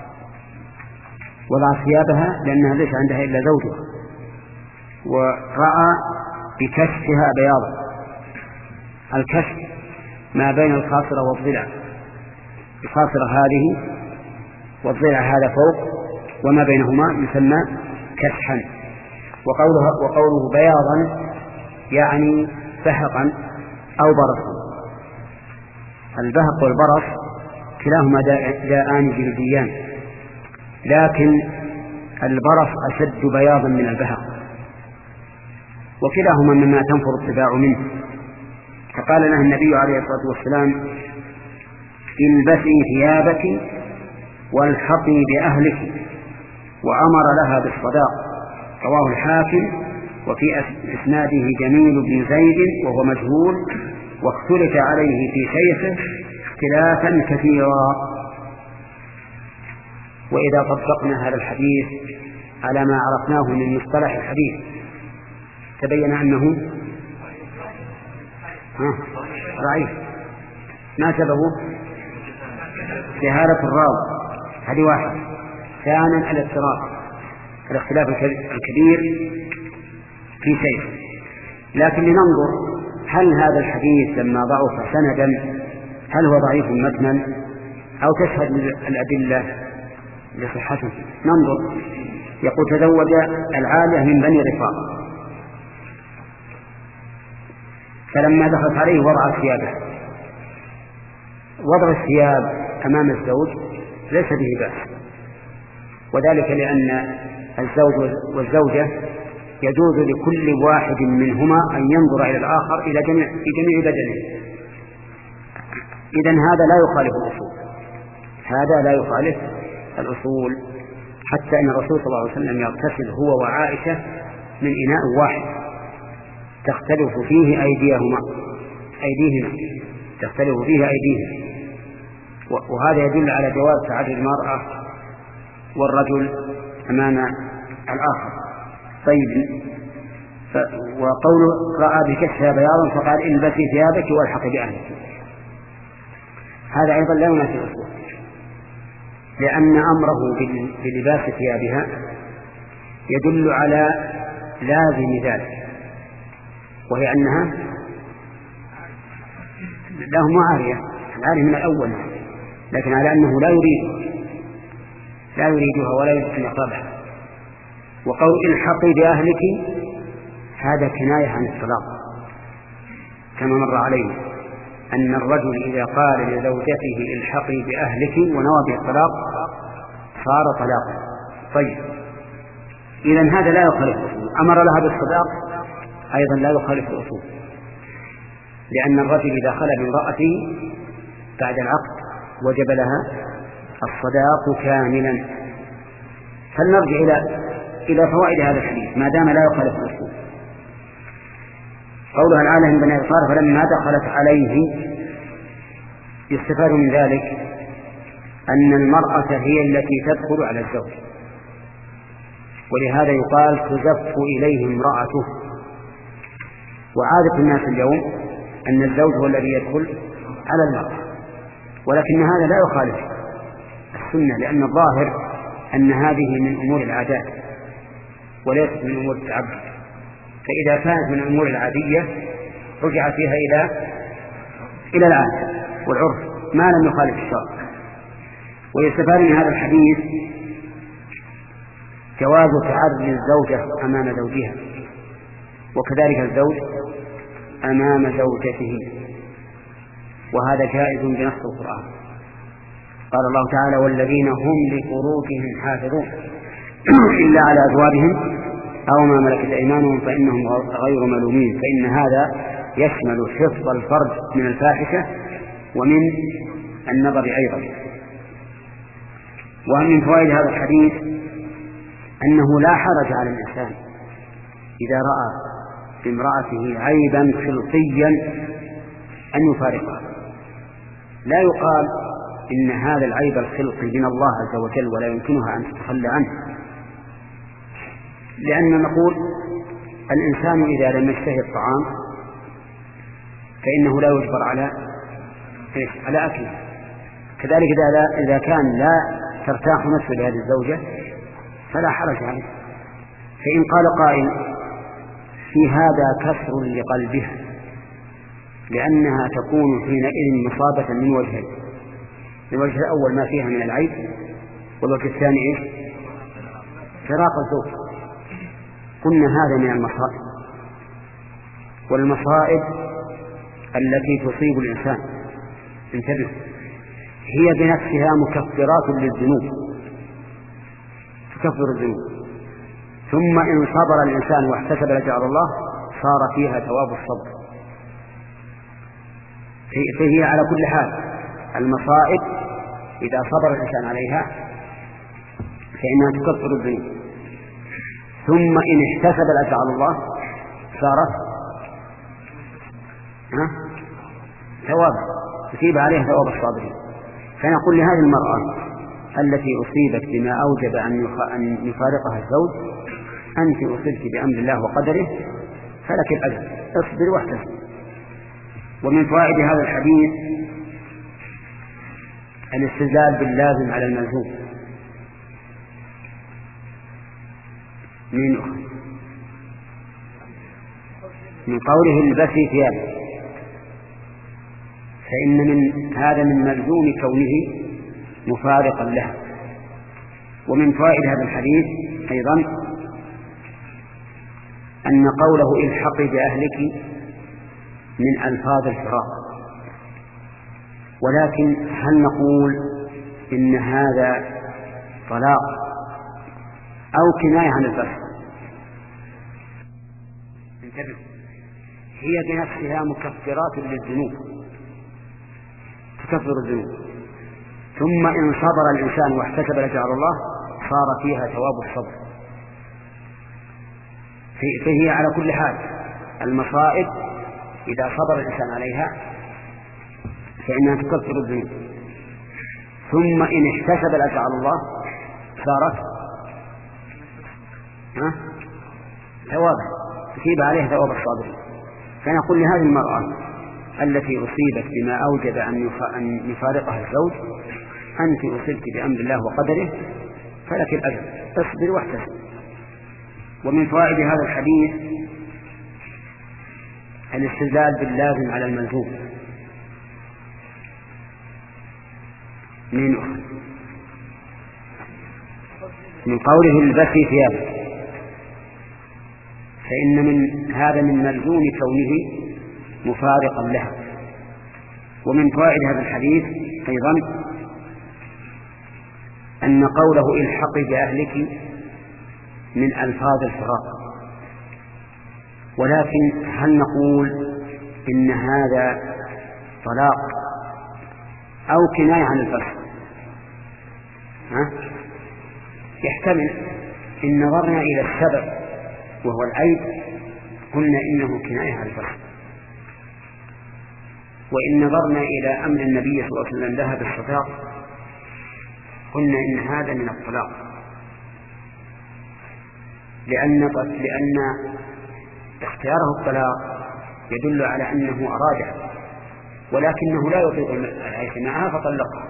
وضعت ثيابها لأنها ليس عندها إلا زوجها، ورأى بكشفها بياضا. الكشف ما بين الخاصرة والضلع، الخاصرة هذه والضلع هذا فوق وما بينهما يسمى كشحا. وقوله, وقوله بياضا يعني بهقا أو برصا. البهق والبرص كلاهما داءان جلديان، لكن البرص أشد بياضا من البهق، وكلاهما مما تنفر الطباع منه. فقال لها النبي عليه الصلاة والسلام: البسي ثيابك والحقي بأهلك، وأمر لها بالصداق. رواه الحاكم، وفي إسناده جميل بن زيد وهو مجهول، واختلف عليه في شيخه اختلافا كثيرا. وإذا طبقنا هذا الحديث على ما عرفناه من مصطلح الحديث تبين أنه ضعيف. ما سببه؟ جهالة الراوي، هذه واحد. ثانيا الاضطراب، الاختلاف الكبير في شيء. لكن لننظر هل هذا الحديث لما ضعف سندا هل هو ضعيف متنا أو تشهد الأدلة لصحته. ننظر. يقول: تزوج العالية من بني غفار، فلما دخلت عليه وضع ثيابه. وضع الثياب أمام الزوج ليس به بأس، وذلك لأن الزوج والزوجة يجوز لكل واحد منهما أن ينظر إلى الآخر إلى جميع في جميع بدنه. إذن هذا لا يخالف الأصول، هذا لا يخالف الأصول، حتى أن الرسول صلى الله عليه وسلم يغتسل هو وعائشة من إناء واحد تختلف فيه أيديهما أيديهما تختلف فيه أيديهما وهذا يدل على جواز تعدد المرأة والرجل أمام الآخر. طيب، وقوله: رأى بكشفها بياضا فقال: البسي ثيابك والحقي بأهلك، هذا أيضا لا ينافي الأصول، لأن أمره بلباس ثيابها يدل على لازم ذلك، وهي أنها لهم عارية العارية من الأول، لكن على أنه لا يريد لا يريدها ولا يريد أن يقربها. وقول: الحقي بأهلك هذا كناية عن الطلاق، كما مر علينا أن الرجل إذا قال لزوجته: الحقي بأهلك، ونوى به الطلاق صار طلاقا. طيب، إذن هذا لا يخالف الأصول. أمر لها بالصداق أيضا لا يخالف الأصول، لأن الرجل إذا خلى بامرأته بعد العقد وجب لها الصداق كاملا. فلنرجع إلى إلى فوائد هذا الحديث ما دام لا يخالف الأصول. قولها: العالة من بني غفار فلما دخلت عليه، يستفاد من ذلك أن المرأة هي التي تدخل على الزوج، ولهذا يقال: تزف إليه امرأته. وعادة الناس اليوم أن الزوج هو الذي يدخل على المرأة، ولكن هذا لا يخالف السنة، لأن الظاهر أن هذه من أمور العادات وليست من أمور التعبد. فإذا كانت من الأمور العادية رجع فيها إلى إلى العادة والعرف ما لم يخالف الشرع. ويستفاد من هذا الحديث جواز تعرض الزوجة أمام زوجها، وكذلك الزوج أمام زوجته، وهذا جائز بنص القرآن. قال الله تعالى: والذين هم لفروجهم حافظون إلا على أزواجهم أو ما ملكت أيمانهم فإنهم غير ملومين. فإن هذا يشمل حفظ الفرج من الفاحشة ومن النظر أيضا. ومن فوائد هذا الحديث أنه لا حرج على الإنسان إذا رأى بامرأته عيبا خلقيا أن يفارقها. لا يقال إن هذا العيب الخلقي من الله عز وجل ولا يمكنها أن تتخلى عنه، لأن نقول: الإنسان إذا لم يشتهي الطعام فإنه لا يجبر على على أكله. كذلك إذا إذا كان لا ترتاح نفسه لهذه الزوجة فلا حرج عليه. فإن قال قائل: في هذا كسر لقلبها، لأنها تكون حينئذ مصابة من وجهين: الوجه الأول ما فيها من العيب، والوجه الثاني إيش؟ فراق الزوج. قلنا هذا من المصائب، والمصائب التي تصيب الإنسان انتبه هي بنفسها مكفرات للذنوب تكفر الذنوب، ثم إن صبر الإنسان واحتسب الأجر على الله صار فيها ثواب الصبر. فهي على كل حال المصائب إذا صبر الإنسان عليها فإنها تكفر الذنوب، ثم إن احتسب الأجر على الله صارت ثواب يصيب عليها ثواب الصابرين. فنقول لهذه المرأة التي أصيبت بما أوجب أن يفارقها الزوج أنت أصبت بأمر الله وقدره فلك الأجر، اصبر واحتسب. ومن فوائد هذا الحديث الاستدلال باللازم على الملزوم. من من قوله البسي ثيابه، فإن من هذا من ملزوم كونه مفارقا لها. ومن فوائد هذا الحديث أيضا أن قوله الحقي بأهلك من ألفاظ الفراق، ولكن هل نقول إن هذا طلاق أو كناية عن الفسخ؟ انتبه هي بنفسها مكفرات للذنوب تكفر الذنوب، ثم إن صبر الإنسان واحتسب الأجر على الله صار فيها ثواب الصبر. فهي على كل حال المصائب إذا صبر الإنسان عليها فإنها تكفر الذنوب، ثم إن احتسب الأجر على الله صارت ثوابا يصيب عليها ثواب الصابرين. فنقول لهذه المرأة التي أصيبت بما أوجب أن يفارقها الزوج أنت أصبت بأمر الله وقدره فلك الأجر، اصبر واحتسب. ومن فوائد هذا الحديث الاستدلال باللازم على الملزوم. من من قوله البسي ثيابه، فإن من هذا من ملزوم كونه مفارقا لها. ومن فوائد هذا الحديث أيضا أن قوله الحقي بأهلك من ألفاظ الفراق، ولكن هل نقول إن هذا طلاق أو كناية عن الفسخ؟ ها؟ يحتمل إن نظرنا إلى السبب وهو العيب قلنا إنه كناية عن الفسخ، وإن نظرنا إلى أمر النبي صلى الله عليه وسلم لها بالصداق قلنا إن هذا من الطلاق، لأن لأن اختياره الطلاق يدل على أنه أراد ولكنه لا يطيق العيش معها فطلقها.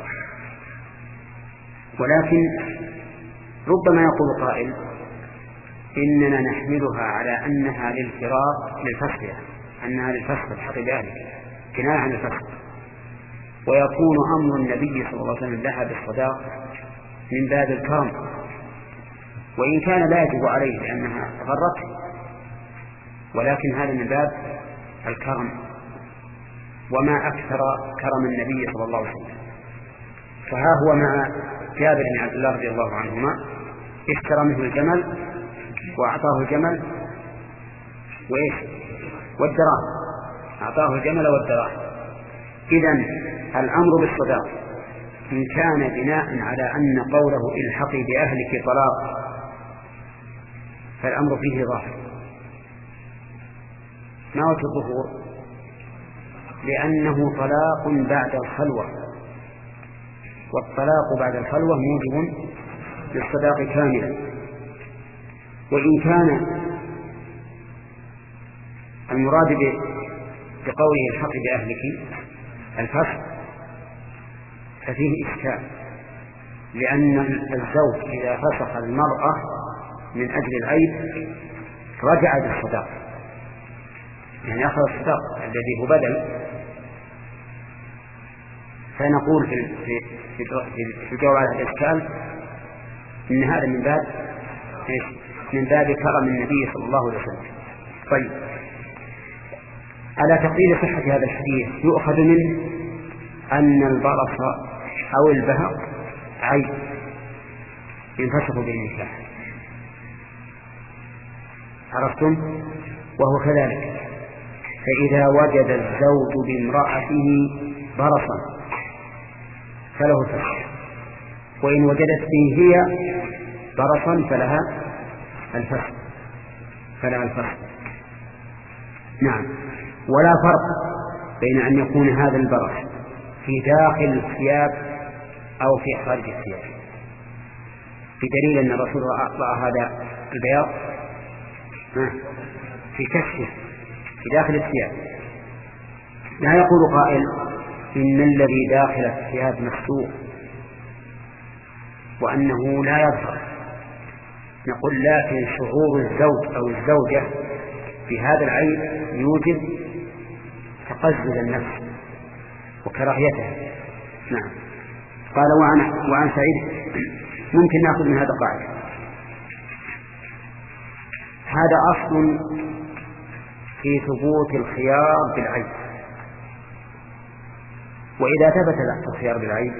ولكن ربما يقول قائل إننا نحملها على أنها للفراق للفسخ، أنها للفسخ الحقي بأهلك كناية عن الفسخ، ويكون أمر النبي صلى الله عليه وسلم لها بالصداق من باب الكرم، وإن كان لا يجب عليه لأنها غرته، ولكن هذا من باب الكرم. وما أكثر كرم النبي صلى الله عليه وسلم. فها هو مع جابر بن عبد الله رضي الله عنهما اشترى منه الجمل وأعطاه الجمل وإيش والدراهم، أعطاه الجمل والدراهم. إذن الأمر بالصداق إن كان بناء على أن قوله الحقي بأهلك طلاق فالأمر فيه ظاهر. ما وجه الظهور؟ لأنه طلاق بعد الخلوة، والطلاق بعد الخلوة موجب للصداق كاملا. وإن كان المراد بقوله الحق بأهلك الفسخ ففيه إشكال، لأن الزوج إذا فسخ المرأة من أجل العيب رجع بالصداق، يعني أخذ الصداق الذي هو بدل. فنقول في في في الجواب على الإشكال إن هذا من باب من باب كرم النبي صلى الله عليه وسلم. طيب على تقليل صحة هذا الحديث يؤخذ منه أن البرص أو البهق عيب ينفسخ به النكاح. عرفتم؟ وهو كذلك، فإذا وجد الزوج بامرأته برصا فله الفسخ، وإن وجدت به هي برصا فلها الفسخ فلها الفسخ نعم. ولا فرق بين أن يكون هذا البرص في داخل الثياب أو في خارج الثياب، بدليل أن الرسول رأى هذا البياض في كشفه في داخل الثياب. لا يقول قائل إن الذي داخل الثياب مفتوح وأنه لا يظهر، نقول لكن شعور الزوج أو الزوجة في هذا العيب يوجب تقزز النفس وكراهيتها. نعم. قال وعن, وعن سعيد ممكن نأخذ من هذا قاعدة، هذا أصل في ثبوت الخيار بالعيب، وإذا ثبت الخيار بالعيب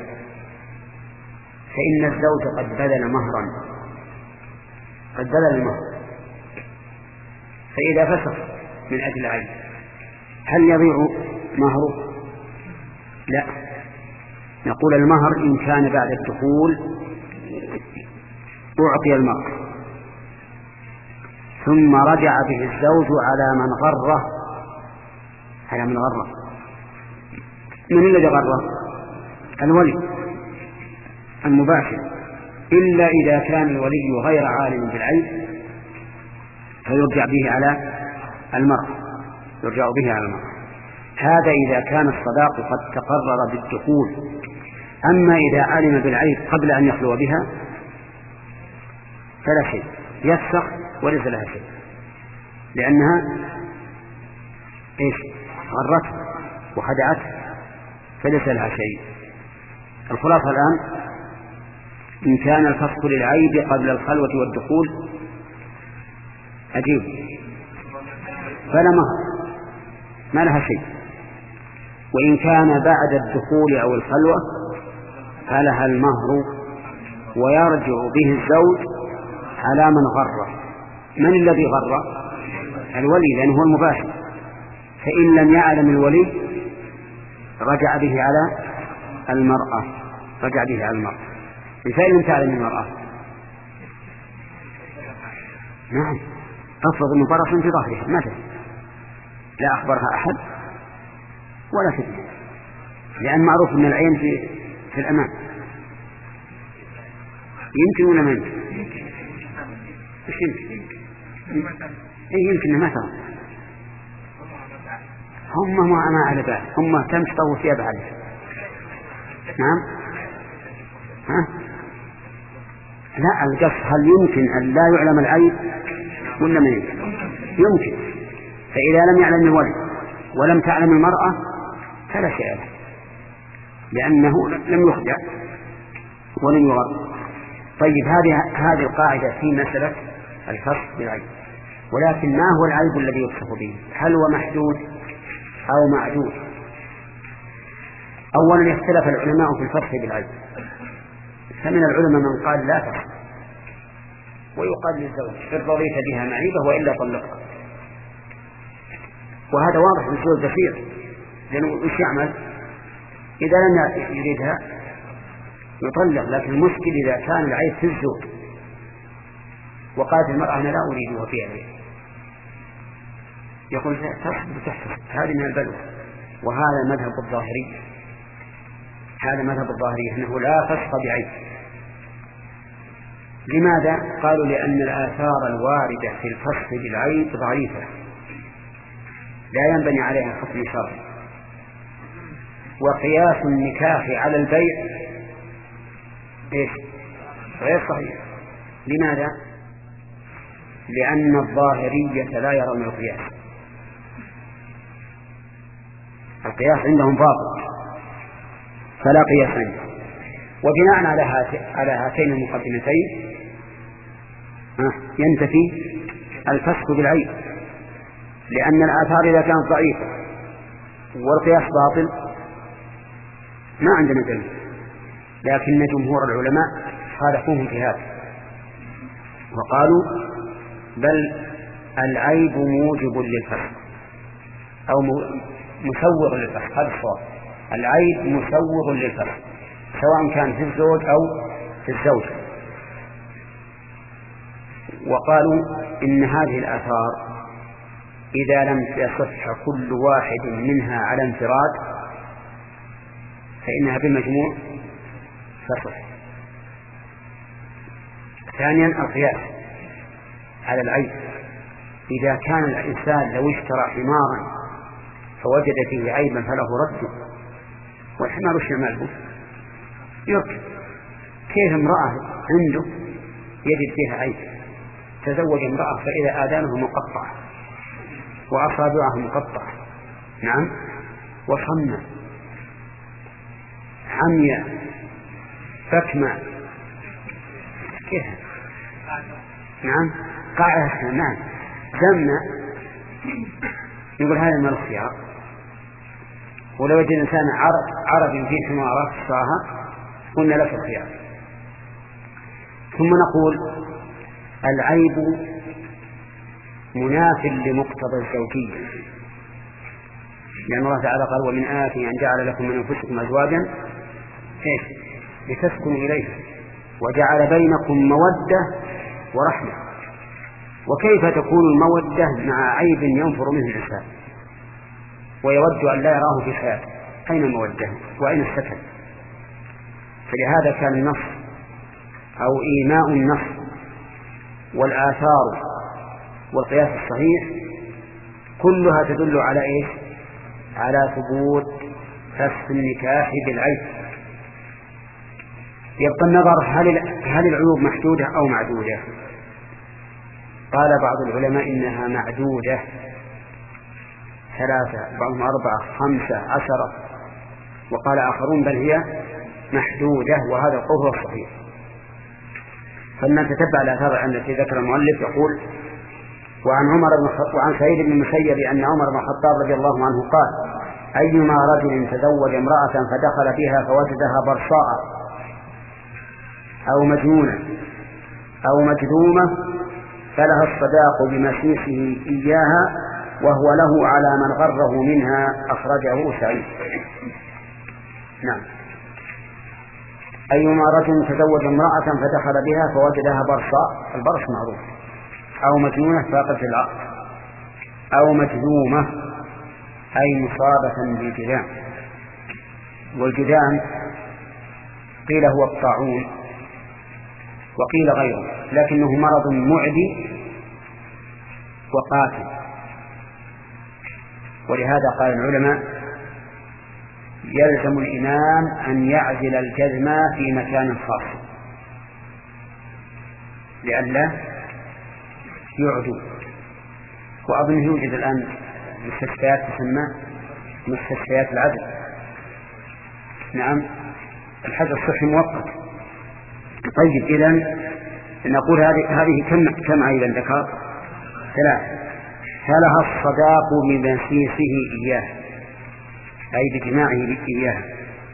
فإن الزوج قد بذل مهرا قد بذل المهر، فإذا فسخ من أجل العيب هل يضيع مهره؟ لا، نقول المهر إن كان بعد الدخول أعطي المهر ثم رجع به الزوج على من غره على من غره من الذي غره؟ الولي المباشر، إلا إذا كان الولي غير عالم بالعيب فيرجع به على المرأة يرجع به على المرأة. هذا إذا كان الصداق قد تقرر بالدخول. أما إذا علم بالعيب قبل أن يخلو بها فلا شيء، يفسخ وليس لها شيء، لأنها إيش؟ غرته وخدعته فليس لها شيء. الخلاصة الآن إن كان الفسخ للعيب قبل الخلوة والدخول أجيب فلا مهر ما لها شيء، وإن كان بعد الدخول أو الخلوة فلها المهر ويرجع به الزوج على من غره. من الذي غره؟ الولي، لأنه هو المباشر، فإن لم يعلم الولي رجع به على المرأة رجع به على المرأة. فإن لم تعلم المرأة نعم أفضل من برص في ظهرها مثلا لا أخبرها أحد ولا تدري، لأن معروف أن العين في, في الأمان. يمكن ولا ما يمكن؟ إيش يمكن؟ إيه يمكن ما ترى هم ما على بال هم كم تطور فيها بعد. نعم. ها؟ لا القصد هل يمكن أن لا يعلم العيب ولا ما يمكن؟ يمكن. فإذا لم يعلم الولي ولم تعلم المرأة فلا شيء له، لأنه لم يخدع ولم يغر. طيب هذه هذه القاعدة في مسألة الفسخ بالعيب. ولكن ما هو العيب الذي يفسخ به؟ هل هو محدود أو معدود؟ أولا اختلف العلماء في الفسخ بالعيب، فمن العلماء من قال لا تفسخ ويقال للزوج إن رضيت بها معيبة وإلا طلقها، وهذا واضح من سوء البصير، لأنه إيش يعمل؟ إذا لم يريدها يطلق. لكن المشكل إذا كان العيب في الزوج وقالت المرأة أنا لا أريدها في عيب، يقول تصبر تحفظ، هذه من البلوى. وهذا مذهب الظاهري هذا مذهب الظاهري أنه لا فسخ بعيب. لماذا؟ قالوا لأن الآثار الواردة في الفسخ بالعيب ضعيفة لا ينبني عليها حكم شرعي، وقياس النكاح على البيع إيش؟ غير صحيح. لماذا؟ لأن الظاهرية لا يرون القياس، القياس عندهم باطل فلا قياس عنده. وبناء على على هاتين المقدمتين ينتفي الفسخ بالعيب، لأن الآثار إذا كانت ضعيفة والقياس باطل ما عندنا دليل، لكن جمهور العلماء خالفوهم في هذا وقالوا بل العيب موجب للفسق أو مسوغ للفسق. هذا الصواب، العيب مسوغ للفسق سواء كان في الزوج أو في الزوج. وقالوا إن هذه الآثار إذا لم يصح كل واحد منها على انفراد فإنها بالمجموع تصح. ثانيا القياس على العيب، إذا كان الإنسان لو اشترى حمارا فوجد فيه عيبا فله رده، والحمار وش يعمله؟ يركب. كيف امرأة عنده يجد فيها عيب، تزوج امرأة فإذا آذانه مقطعة وأصابعه مقطعة، نعم، وصمة عمياء فكمة، كيف؟ نعم، قاعدة، نعم، زمنا، يقول هذا من الخيار. ولو وجد الإنسان عرب عربي في حمارة صاها قلنا له الخيار. ثم نقول العيب مناف لمقتضى الزوجية، لأن الله تعالى قال ومن آياته أن جعل لكم من أنفسكم أزواجا لتسكنوا إليه وجعل بينكم مودة ورحمة. وكيف تكون المودة مع عيب ينفر منه الإنسان ويود أن لا يراه في حياته؟ أين المودة وأين السكن؟ فلهذا كان النص أو إيماء النص والآثار والقياس الصحيح كلها تدل على إيش؟ على ثبوت فسخ النكاح بالعيب. يبقى النظر هل هل العيوب محدودة أو معدودة؟ قال بعض العلماء إنها معدودة، ثلاثة، بعضهم أربعة، خمسة، عشرة، وقال آخرون بل هي محدودة، وهذا القول هو الصحيح. فلنتتبع الآثار التي ذكر المؤلف. يقول وعن عمر بن الخطاب وعن سعيد بن المسيب أن عمر بن الخطاب رضي الله عنه قال أيما رجل تزوج امرأة فدخل بها فوجدها برصاء أو مجنونة أو مجذومة فلها الصداق بمسيسه إياها وهو له على من غره منها. أخرجه سعيد. نعم. أيما رجل تزوج امرأة فدخل بها فوجدها برصاء، البرص معروف، أو مجنونة فاقد في العقل، أو مجذومة أي مصابة بالجذام. والجذام قيل هو الطاعون وقيل غيره، لكنه مرض معدي وقاتل. ولهذا قال العلماء يلزم الإمام أن يعزل الجزم في مكان خاص لئلا يعدو. وأظن يوجد الآن مستشفيات تسمى مستشفيات العزل. نعم، الحجر الصحي مؤقت. طيب، إذن نقول هذه هذه كم كم عيبا ذكر؟ ثلاثة. فلها الصداق بمسيسه إياه أي بجماعه إياه،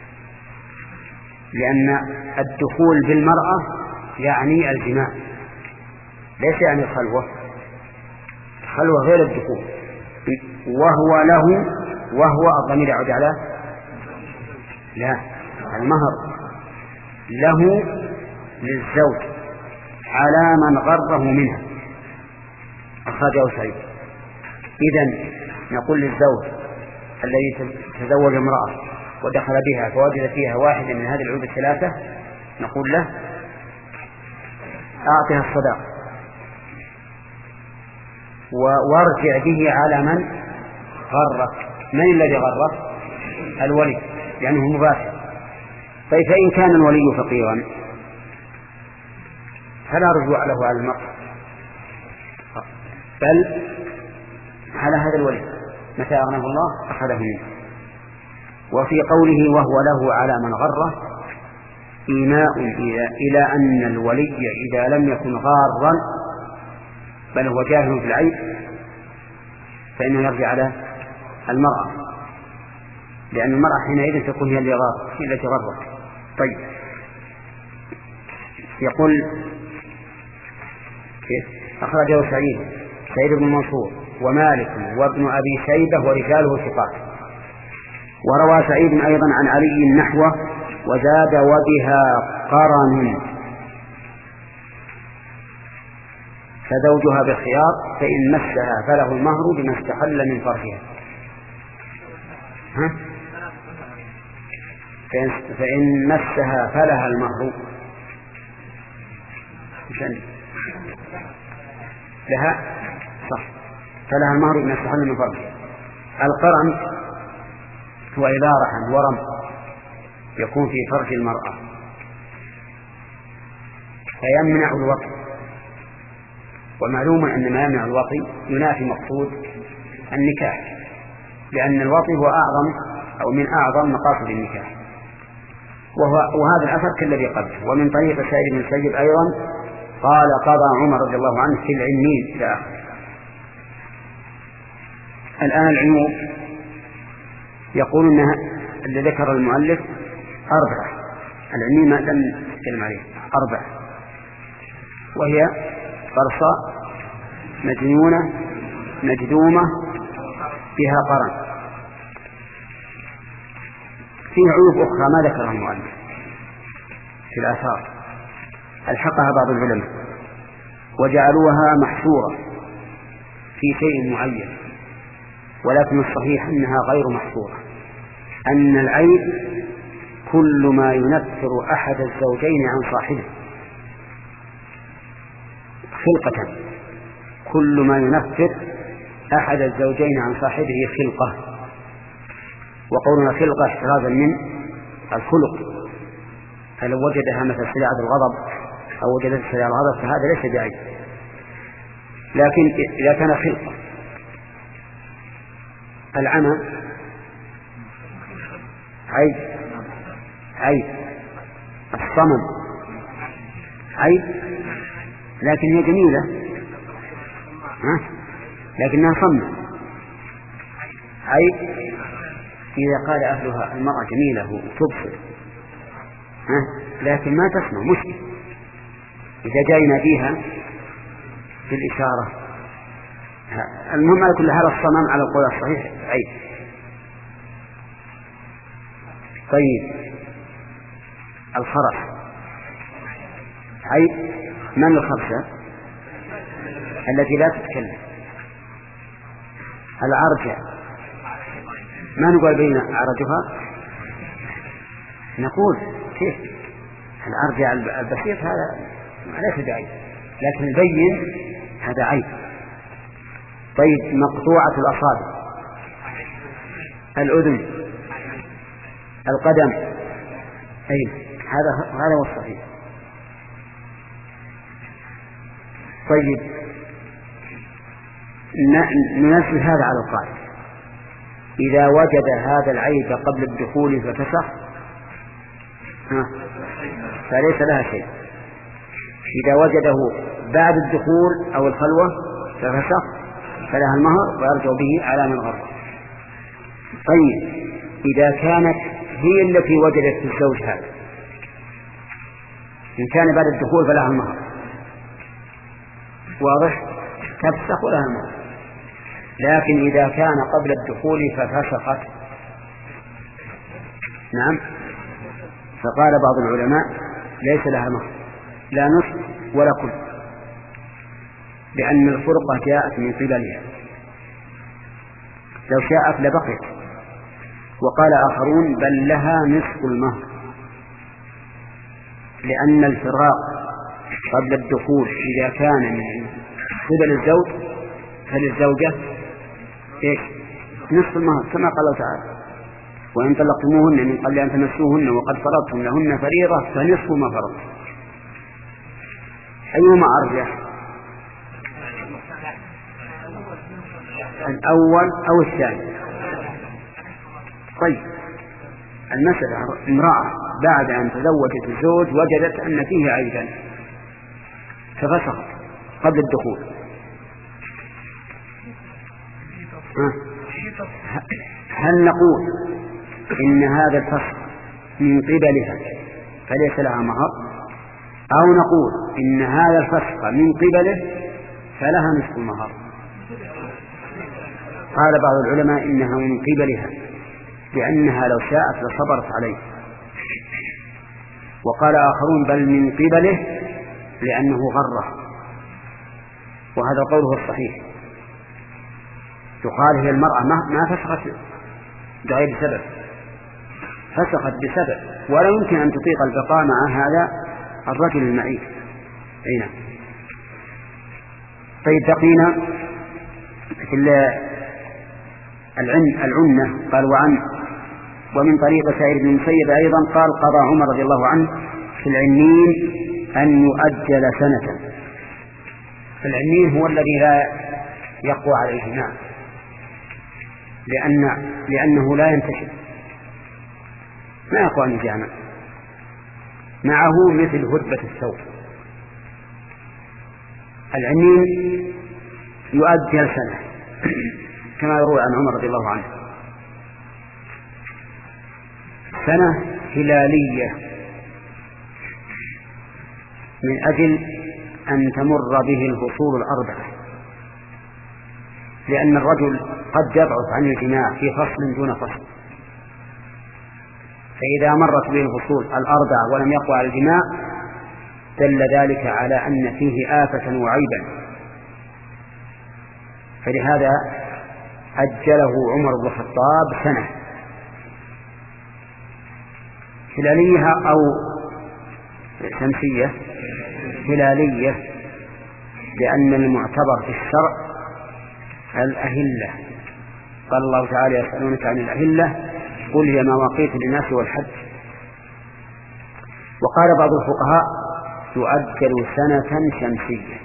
لأن الدخول بالمرأة يعني الجماع ليس يعني الخلوة. الخلوة غير الدخول. وهو له، وهو الضمير يعود على لا المهر له للزوج على من غره منها. أخرجه سعيد. إذن نقول للزوج الذي تزوج امرأة ودخل بها فوجد فيها واحدا من هذه العيوب الثلاثة نقول له أعطها الصداق وارجع به على من غرك. من الذي غرك؟ الولي، يعني هو مباشر. طيب، فإن كان الولي فقيرا فلا رجوع له على المرأة بل على هذا الولي، متى أغناه الله أخذه منه. وفي قوله وهو له على من غره إيماء إلى أن الولي إذا لم يكن غارا بل هو جاهل في العيب فإنه يرجع على المرأة. لأن المرأة حينئذ تكون هي التي غرت. طيب يقول كيف أخرجه سعيد سعيد بن منصور ومالك وابن أبي شيبة ورجاله ثقات. وروى سعيد أيضا عن علي نحوه وزاد وبها قرن فزوجها بالخيار فإن مسها فله المهر بما استحل من فرجها. ها؟ فإن مسها فلها المهر لها صح فلها المهر بما استحل من فرجها. القرن هو إذا رحم ورم يكون في فرج المرأة فيمنع الوطي، ومعلوم أن ما يمنع الوطي ينافي مقصود النكاح، لأن الوطي هو أعظم أو من أعظم مقاصد النكاح. وهو وهذا الأثر كالذي قبله. ومن طريق سعيد بن المسيب أيضا قال قضى عمر رضي الله عنه في العنين إلى آخره. الآن العيوب يقول أنها اللي ذكر المؤلف أربعة، العنين ما لم نتكلم عليه أربعة، وهي قرصاء مجنونة مجدومة بها قرن. فيه عيوب أخرى ما ذكرها المؤلف في الآثار ألحقها بعض العلماء وجعلوها محصورة في شيء معين، ولكن الصحيح أنها غير محصورة، أن العيب كل ما ينفر أحد الزوجين عن صاحبه خلقة، كل ما ينفر أحد الزوجين عن صاحبه خلقة. وقولنا خلقة احترازا من الخلق، فلو وجدها مثل سريعة الغضب أو وجدت سريعة الغضب فهذا ليس بعيب، لكن إذا كان خلقة العمى عيب عيب، الصمم عيب، لكن هي جميلة ها؟ لكنها صمم عيب. إذا قال أهلها المرأة جميلة وتبصر ها؟ لكن ما تسمع مشكل، إذا جاء يناديها بالإشارة. المهم على كل هذا الصمم على القول الصحيح عيب. طيب الخرس عيب. من الخرسة؟ التي لا تتكلم. العرجة ما نقول بين عرجها، نقول كيف العرجة البسيط هذا ليس بعيب، لكن البين هذا عيب. طيب مقطوعة الأصابع، الأذن، القدم، أي هذا هذا هو الصحيح. طيب ننزل هذا على القاعدة، إذا وجد هذا العيب قبل الدخول ففسخ فليس لها شيء، إذا وجده بعد الدخول أو الخلوة ففسخ فلها المهر ويرجع به على من غرر. طيب إذا كانت هي التي وجدت في الزوج هذا، إن كان بعد الدخول فلها المهر واضح، تفسخ لها المهر. لكن إذا كان قبل الدخول ففسخت نعم، فقال بعض العلماء ليس لها مهر لا نصف ولا كل، لأن الفرقة جاءت من قبلها، لو شاءت لبقيت. وقال آخرون بل لها نصف المهر، لأن الفراق قبل الدخول إذا كان من قبل الزوج فللزوجة إيش؟ نصف المهر، كما قال الله تعالى وإن طلقتموهن من قبل أن تمسوهن وقد فرضتم لهن فريضة فنصف ما فرضتم. أيهما أرجح، الأول أو الثاني؟ طيب المسألة امرأة بعد أن تزوجت الزوج وجدت أن فيه عيبا ففسخت قبل الدخول، هل نقول إن هذا الفسق من قبلها فليس لها مهر، أو نقول إن هذا الفسق من قبله فلها نصف المهر. قال بعض العلماء إنها من قبلها لأنها لو شاءت لصبرت عليه، وقال آخرون بل من قبله لأنه غره، وهذا قوله الصحيح. يقال هي المرأة ما فسخت بغير سبب، فسخت بسبب، ولا يمكن أن تطيق البقاء مع هذا الرجل المعيب. أين طيب بقينا في العنة. قال وعن ومن طريق سعيد بن المسيب أيضا قال قضى عمر رضي الله عنه في العنين أن يؤجل سنة. العنين هو الذي لا يقوى عليه الماء لأن لأنه لا ينتشر، ما يقوى عن الجامع، معه مثل هدبة الثوب. العنين يؤجل سنة كما يروى عن عمر رضي الله عنه، سنة هلالية من أجل أن تمر به الفصول الأربعة، لأن الرجل قد يبعث عن الجماع في فصل دون فصل، فإذا مرت به الفصول الأربعة ولم يقوى على الجماع دل ذلك على أن فيه آفة وعيبا، فلهذا أجله عمر بن الخطاب سنة هلالية أو شمسية. هلالية لأن المعتبر في الشرع الأهلة. قال الله تعالى يسألونك عن الأهلة قل هي مواقيت للناس والحج. وقال بعض الفقهاء تؤجل سنة شمسية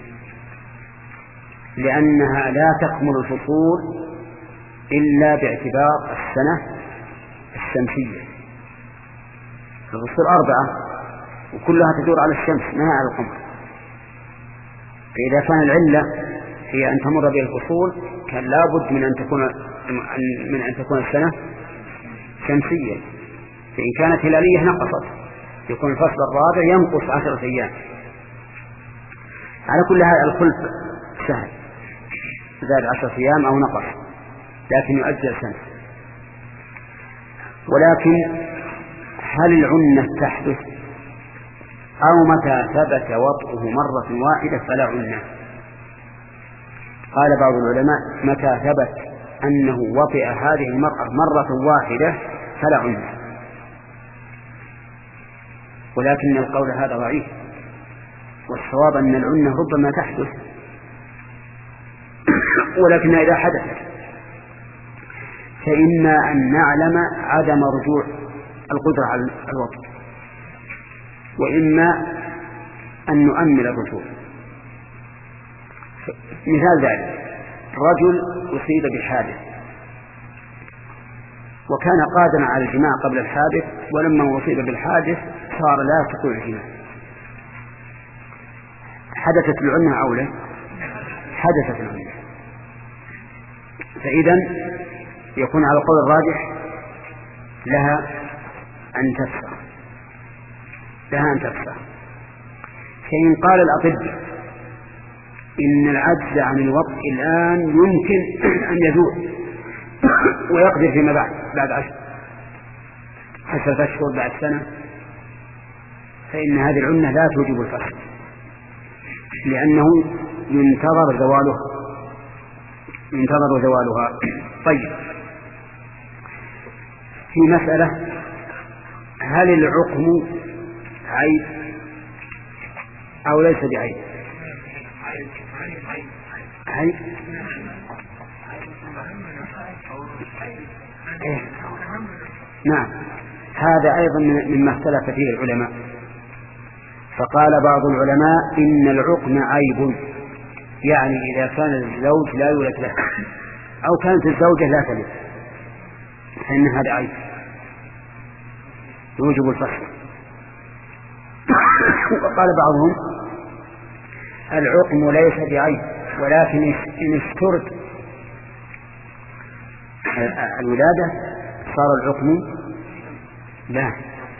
لأنها لا تكمل الفصول إلا باعتبار السنة الشمسية. الفصول أربعة وكلها تدور على الشمس ما على القمر، فإذا كان العلة هي أن تمر به الفصول كان لابد من أن تكون من أن تكون السنة شمسية، فإن كانت هلالية نقصت، يكون الفصل الرابع ينقص عشرة أيام. على كل هذا الخلف سهل، زاد عشرة أيام أو نقص، لكن يؤجل سنة. ولكن هل العنة تحدث أو متى ثبت وطئه مرة واحدة فلا عنة؟ قال بعض العلماء متى ثبت أنه وطئ هذه المرأة مرة واحدة فلا عنة، ولكن القول هذا ضعيف، والصواب أن العنة ربما تحدث، ولكن إذا حدثت فإما أن نعلم عدم رجوع القدرة على الوطء، وإما أن نؤمل الرجوع. مثال ذلك رجل أصيب بحادث وكان قادرا على الجماع قبل الحادث، ولما أصيب بالحادث صار لا يستطيع الجماع، حدثت العنة أو لا؟ حدثت العنة، فإذا يكون على القول الراجح لها أن تفسخ لها أن تفسخ. فإن قال الأطباء إن العجز عن الوطء الآن يمكن أن يزول ويقدر فيما بعد بعد عشر عشرة أشهر بعد سنة، فإن هذه العنة لا توجب الفسخ، لأنه ينتظر زواله ينتظر زوالها. طيب، في مسألة هل العقم عيب أو ليس بعيب؟ عيب إيه؟ نعم، هذا أيضا مما اختلف فيه العلماء، فقال بعض العلماء إن العقم عيب، يعني إذا كان الزوج لا يولد له أو كانت الزوجة لا تلد فإن هذا عيب يوجب الفسخ. وقال بعضهم العقم ليس بعيب، ولكن إن اشترط الولادة صار العقم لا،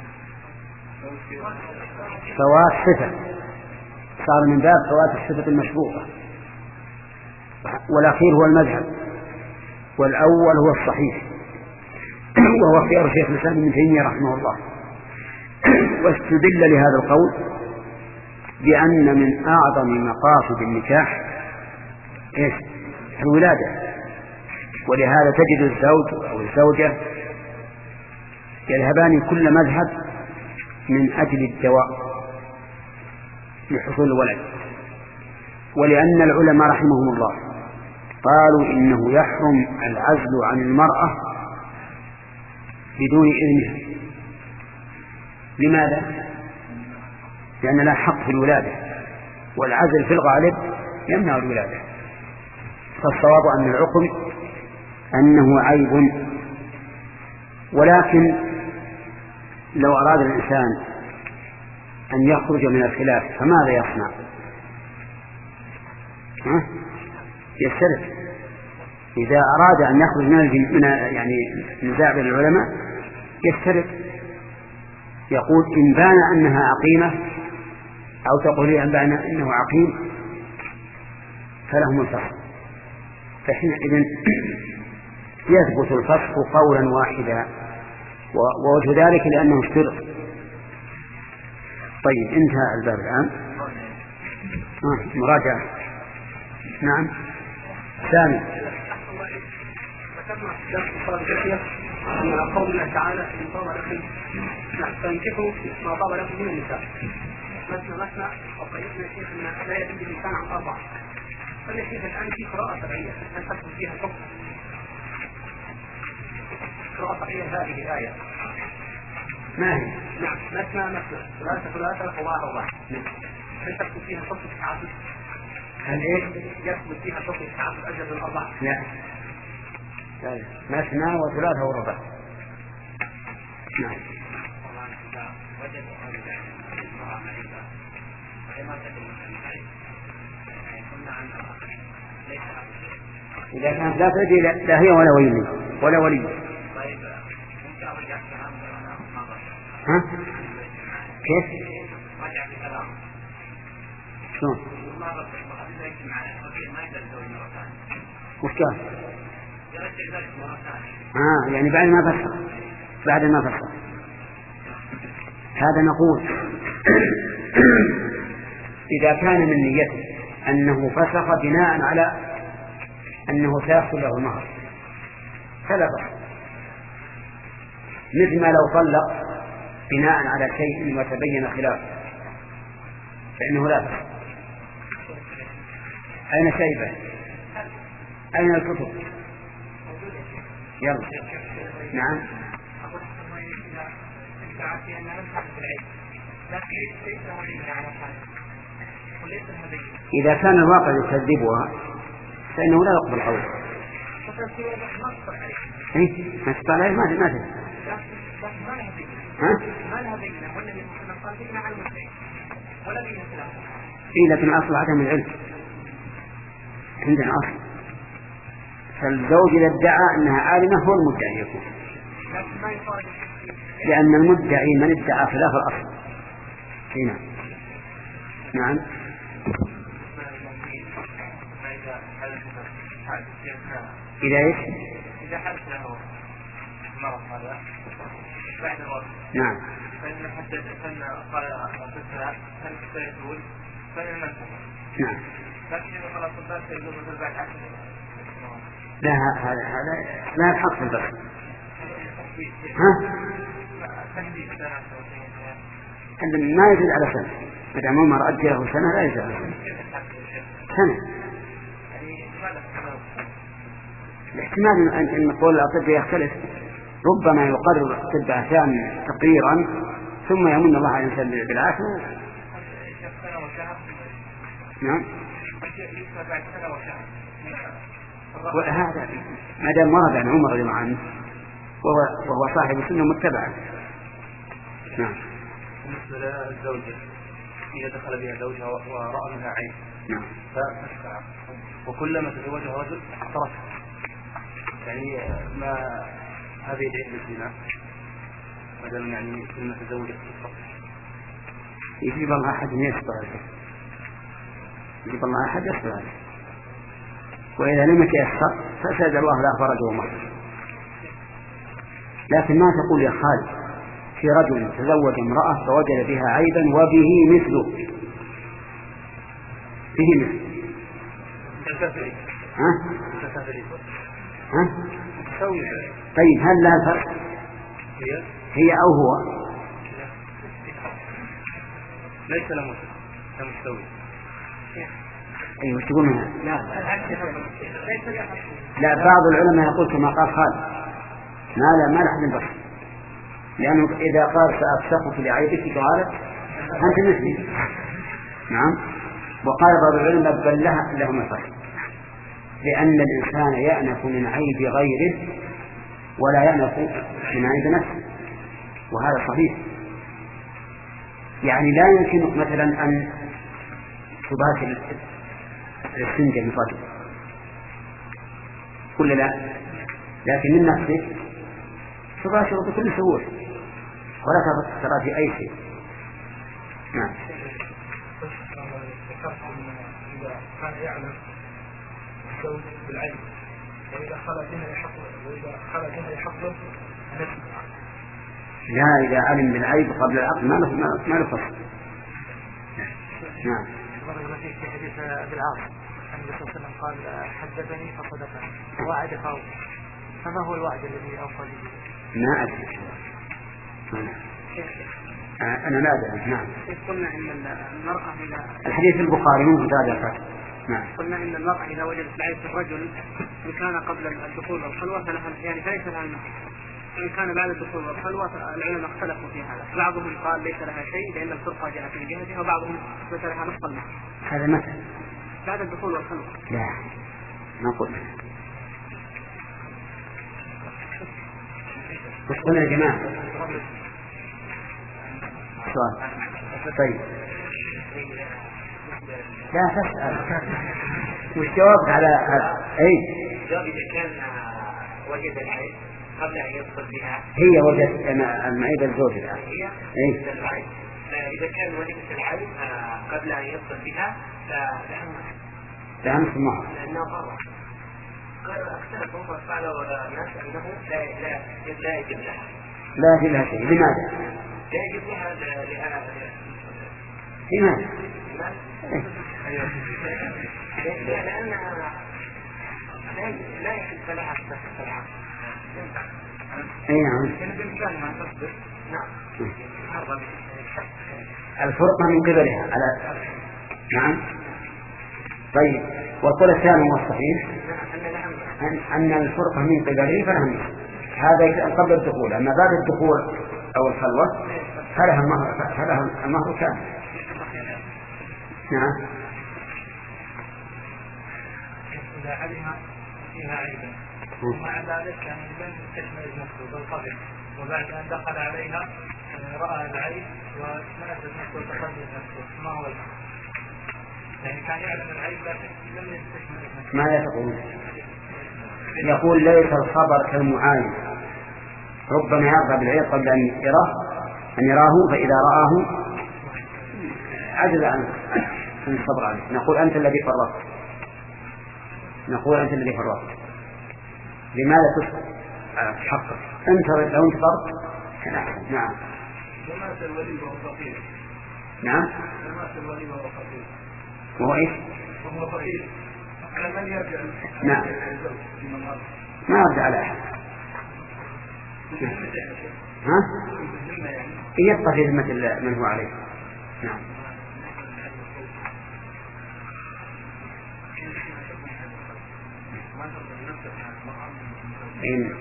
فوات صفة، صار من باب فوات الصفة المشروطة، والأخير هو المذهب، والأول هو الصحيح وهو خيار شيخ الإسلام ابن تيمية رحمه الله. واستدل لهذا القول بأن من أعظم مقاصد النكاح إيش؟ الولادة، ولهذا تجد الزوج أو الزوجة يذهبان كل مذهب من أجل الدواء لحصول الولد. ولأن العلماء رحمهم الله قالوا إنه يحرم العزل عن المرأة بدون إذنها. لماذا؟ لأن لا حق في الولادة، والعزل في الغالب يمنع الولادة. فالصواب أن العقم أنه عيب. ولكن لو أراد الإنسان أن يخرج من الخلاف فماذا يصنع؟ ها؟ يسترد. إذا أراد أن يخرج من من يعني نزاع بين العلماء يسترد، يقول إن بان أنها عقيمة أو تقول إن بان أنه عقيم فلهم الفسخ، فحينئذ يثبت الفسخ قولا واحدا، ووجه ذلك لأنه اشترط. طيب انتهى الباب الآن. آه مراجعة. نعم ثاني. ذكرنا في درس الصلاة الأخير أن قول الله تعالى إن طاب لكم فانكحوا ما طاب لكم من النساء مثنى مثنى وقيدنا الشيخ أن لا يزيد الإنسان عن أربعة. فالشيخ الآن في قراءة سبعية هل تكتب فيها الحكم؟ قراءة سبعية هذه الآية ما هي؟ نعم مثنى مثنى ثلاثة ثلاثة رباع رباع هل تكتب فيها الحكم التعاطي؟ هل إيه؟ يكتب فيها الحكم التعاطي أجل من أربعة؟ لا، مثنى وثلاثة ورباع. نعم. إذا كانت لا تدري لا هي ولا ولي ولا ولي. ها؟ كيف؟ شلون؟ وش قال؟ آه يعني بعد ما فسخ بعد ما فسخ هذا نقول إذا كان من نيته أنه فسخ بناء على أنه سيحصل له المهر فلا فسخ، مثل ما لو طلق بناء على شيء وتبين خلافه فإنه لا فسخ. أين شيبة؟ أين الكتب؟ يلا. نعم. إذا كان الواقع يكذبها فإنه لا يقبل قوله. إيه؟ ما تبقى عليه ما ما تبقى. ها؟ إيه لكن أصل عدم العلم عندنا أصل. فالزوج إذا ادعى أنها عالمة هو المدعي يكون، لأن المدعي من ادعى خلاف الأصل. هنا. نعم. إذا إيش؟ إذا حدث له مرض هذا بعد الوقت. نعم. فإن حدث فإن قال أصدقها هل سيزول فإن نفسه. نعم. لكن إذا خلص الباب سيزول مثل بعد عشر. لا هذا هذا لا يحق في الباب. ها؟ عندما ما يزيد على سنة، ما دام عمر أدى له سنة لا يزيد على سنة. سنة. الاحتمال أن نقول الأطباء يختلف، ربما يقرر الطب أحيانا تقريرا ثم يمن الله على الإنسان بالعافية. نعم. وهذا ما دام ورد عن عمر رضي الله عنه وهو, وهو صاحب السنة متبعة. نعم. بالنسبة للزوجة إذا دخل بها زوجها ورأى منها عين. نعم. فأسكع وكلما تزوجها رجل تركها، يعني ما هذه العين بالزنا هذا يعني كلمة تزوجت يجيب الله أحد يصبر عليه، يجيب الله أحد يصبر عليه، وإذا لم يتيسر فسأل الله له فرجه ومخرج. لكن ما تقول يا خالد في رجل تزوج امرأة فوجد بها عيبا وبه مثله، به مثله. ها؟ ها؟ طيب هل لا فرق هي أو هو؟ ليس له مستوي. أيوة تقول منها لا لا بعض العلماء يقول كما قال خالد ما لا ما لحد البصر، لأنه إذا قال سأفسخك لعيبك قالت أنت مثلي. نعم. وقال بعض العلماء بل لها لهم الفرق، لأن الإنسان يأنف من عيب غيره ولا يأنف من عيب نفسه، وهذا صحيح. يعني لا يمكنك مثلا أن تباشر السنجة من رجل كل لا، لكن من نفسك تباشر بكل سهولة ولا ترى في أي شيء. نعم. إذا كان يعلم الزوج بالعين وإذا خلى بها يحقق وإذا خلى بها يحقق لا، إذا علم بالعيب قبل العقد ما له ما له فصل. نعم. في حديث أبي العاص النبي صلى الله عليه وسلم قال حدثني فصدقني وعد فوق، فما هو الوعد الذي أوفى به؟ ما أدري. أنا لا أدري. نعم. قلنا إن المرأة إذا الحديث البخاري مو متابع. نعم. قلنا إن المرأة إذا وجدت العيب في الرجل إن كان قبل الدخول والخلوة فلها يعني فليس لها المهر، إن كان بعد الدخول والخلوة العلماء اختلفوا في هذا، بعضهم قال ليس لها شيء لأن الفرقة جاءت من جهتها، وبعضهم ليس لها نصف المهر. هذا متى؟ بعد الدخول والخلوة. لا ما قلنا. وش قلنا يا جماعة؟ سؤال. طيب لا تسأل وش جوابك على أي؟ الجواب إذا كان وجد العيب قبل أن يدخل بها. هي وجدت المعيب الزوج الآن. هي أي. العيب. إذا كان وجدت العيب قبل أن يدخل بها فلها لا نصف المهر. لأنه ضرر. قالوا اختلفوا فقالوا الناس أنه لا لا لا يجب لها. لا يجب لها شيء. لماذا؟ لا يجب لها لأن لماذا؟ لأنها لا يحب لها الصلاة. أي نعم. بإمكانها تصبر. نعم. الفرقة من قبلها على. نعم. طيب والقول الثاني هو الصحيح أن الفرقة من قبله فلها هذا قبل الدخول، أما بعد الدخول أو الخلوة فلها المهر فلها المهر كامل. نعم. إذا علم فيها عيبا ومع ذلك كان لم يستشمل نفسه بل قبل، وبعد أن دخل عليها رأى العيب ونأسد نفسه وتقدم نفسه، ما هو الحق؟ يعني كان يعلم العيب لكن لم يستشمل نفسه. ماذا تقول؟ يقول ليس الخبر كالمعاين، ربما يرضى بالعيب قبل أن يراه أن يراه فإذا رآه عجز عن الصبر عليه. نقول أنت الذي فرطت، نقول أنت الذي فرطت. لماذا تسقط حقك؟ أنت لو انت فرط كان أحسن. نعم. ومات الولي وهو فقير. نعم. ومات الولي وهو فقير. وهو إيش؟ وهو فقير. كان من يرجع. نعم. ما يرجع على أحد. ها؟ يبقى في ذمة من هو عليه. نعم. إن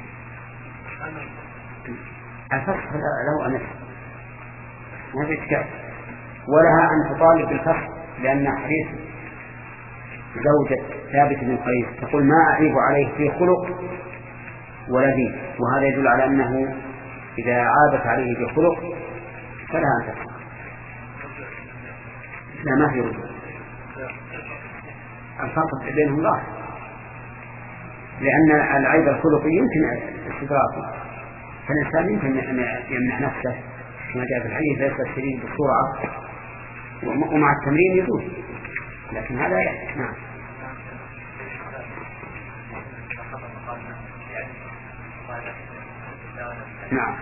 الفسخ له أنس ما في إشكال، ولها أن تطالب بالفسخ لأن حديث زوجة ثابت بن قيس تقول ما أعيب عليه في خلق ولا دين، وهذا يدل على أنه إذا عابت عليه في خلق فلها أن تفسخ. لا ما في رجوع، الفرق بينهم ظاهر، لأن العيب الخلقي يمكن استدراكه فالإنسان يمكن أن يمنع نفسه كما جاء في الحديث ليس الشديد بالسرعة ومع التمرين يجوز، لكن هذا يعني. نعم. نعم.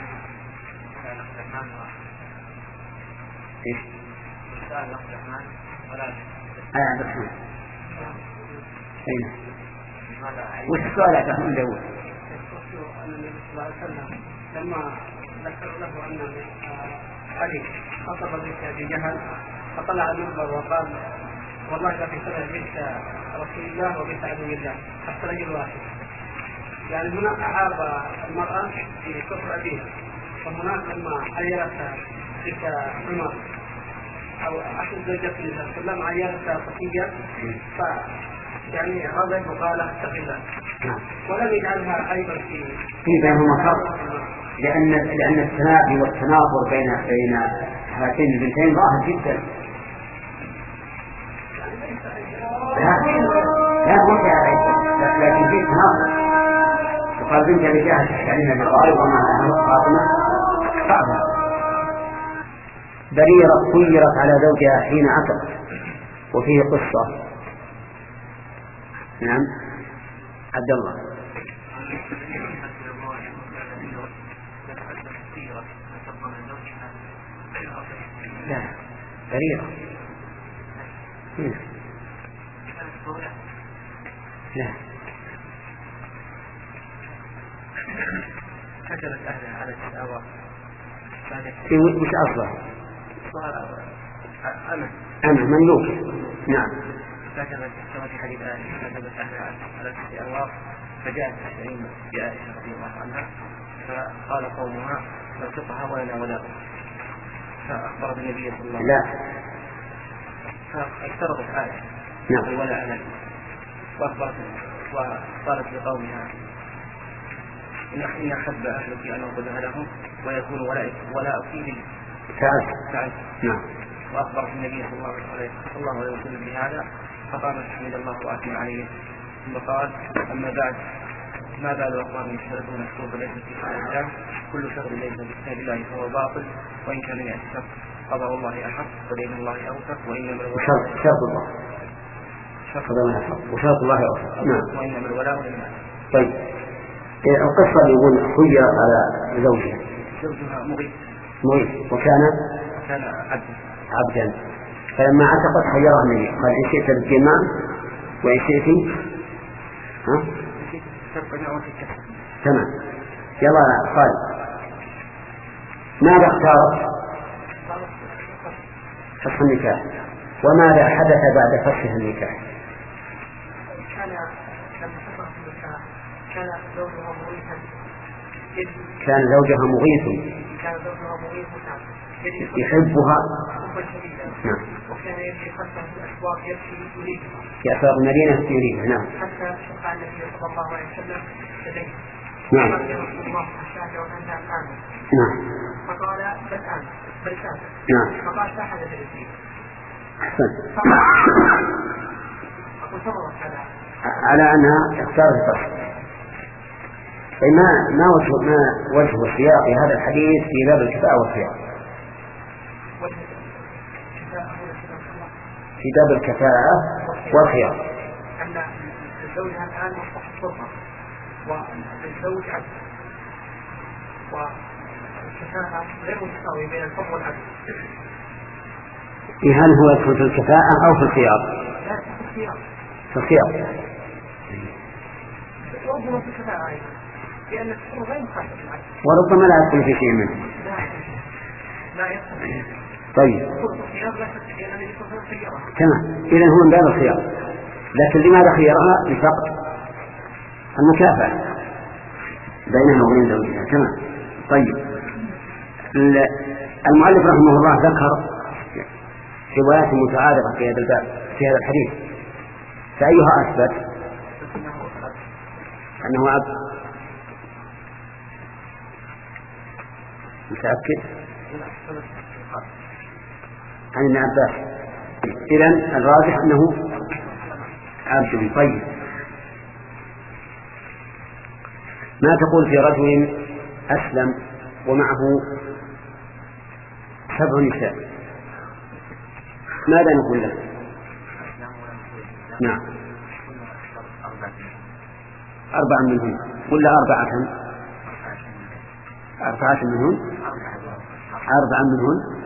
إيش؟ آه عبد الرحمن. أين؟ وش السؤال يا أخي داود؟ النبي صلى الله عليه وسلم لما ذكر له أن علي خطب بك أبي جهل فطلع المنبر وقال والله لا في سنة بيت رسول الله وبيت عدو الله حتى رجل واحد. يعني هنا أعاب المرأة في كفر أبيها، وهناك لما عيرت بك عمر أو أحد زوجات النبي صلى الله عليه وسلم عيرت صفية ف يعني غضب وقال اتق الله، ولم يجعلها أيضا في في بينهما فرق، لأن لأن التنافي والتناظر بين بين هاتين البنتين ظاهر جدا. لا ممكن لكن في تناظر. وقال بنت أبي جهل تحتعلم بالغالب وما فاطمة صعبة. بريرة خيرت على زوجها حين عتقت، وفيه قصة. نعم. عبد الله. لا بريرة. لا حجرت أهلها على الشهوة. وش أصلها؟ أنا أنا مملوك. نعم. فكانت في حديث عائشة كتبت أهلها على الأرواح، فجاءت عشرين بعائشة رضي الله عنها فقال قومها نرتقها ولنا ولا، فأخبرت النبي صلى الله عليه وسلم. لا. فافترضت عائشة نعم. الولاء لنا، وأخبرت وقالت لقومها إن أحب أهلك أن أنقذها لهم ويكون ولاء فيه تعال. نعم. وأخبرت النبي صلى الله عليه وسلم بهذا، فقامت حمد الله وأثنى عليه، ثم قال أما بعد ما بال أقوام يشترطون الشروط ليست في كتاب الله، كل شرط ليس في كتاب الله فهو باطل، وإن كان يأتي قضاء الله أحق ودين الله أوثق، وإنما الولاء شرط الله قضاء الله أحق وشرط الله أوثق. نعم. وإنما الولاء لله. طيب القصة يقول خير على زوجها. زوجها مغيث. مغيث وكان كان عبدا. عبدا. فلما عتقت خيرها النبي قال إن شئت بالجماع وإن شئت ها؟ تمام. يلا قال ماذا اختارت؟ فسخ النكاح. وماذا حدث بعد فسخ النكاح؟ كان لما فسخ النكاح كان زوجها مغيثا. كان زوجها مغيث. كان زوجها مغيثا يحبها. نعم. وكان يمشي خلفه في الأسواق يمشي يريدها. يأسر المدينة يريدها. نعم. حتى شفع النبي صلى الله عليه وسلم لديه. نعم. قال يا رسول الله حتى لو أنت آمن. نعم. فقال بل آمن بل كافر. نعم. فقال لا حاجة للدين. أحسن. وصبرت على على أنها اختارت الفصل. ما ما وجه ما وجه سياق هذا الحديث في باب الكفاءة والخيار؟ في باب الكفاءة والخيار. أن الزوج الآن مصلحة السلطة والزوج عبد، والكفاءة غير متساوية بين الحر والعبد. هل هو يدخل في الكفاءة أو في الخيار؟ لا في الخيار. في الخيار. وربما في الكفاءة أيضا، لأن الحر غير مخالف العبد. وربما لا يدخل في شيء منه. لا لا يدخل. طيب. الخيار لا شك لأنه يدخل في الخيار. تمام. إذا هو من باب الخيار. لكن لماذا خيرها؟ لفقد المكافأة بينها وبين زوجها. تمام. طيب. المؤلف رحمه الله ذكر روايات متعارضة في هذا الباب في هذا الحديث، فأيها أثبت؟ أنه عبد. متأكد؟ عن ابن عباس. إذن الراجح أنه عبد. طيب. ما تقول في رجل أسلم ومعه سبع نساء ماذا نقول له؟ نعم أربعة منهم ولا أربعة أربعة منهم أربعة منهم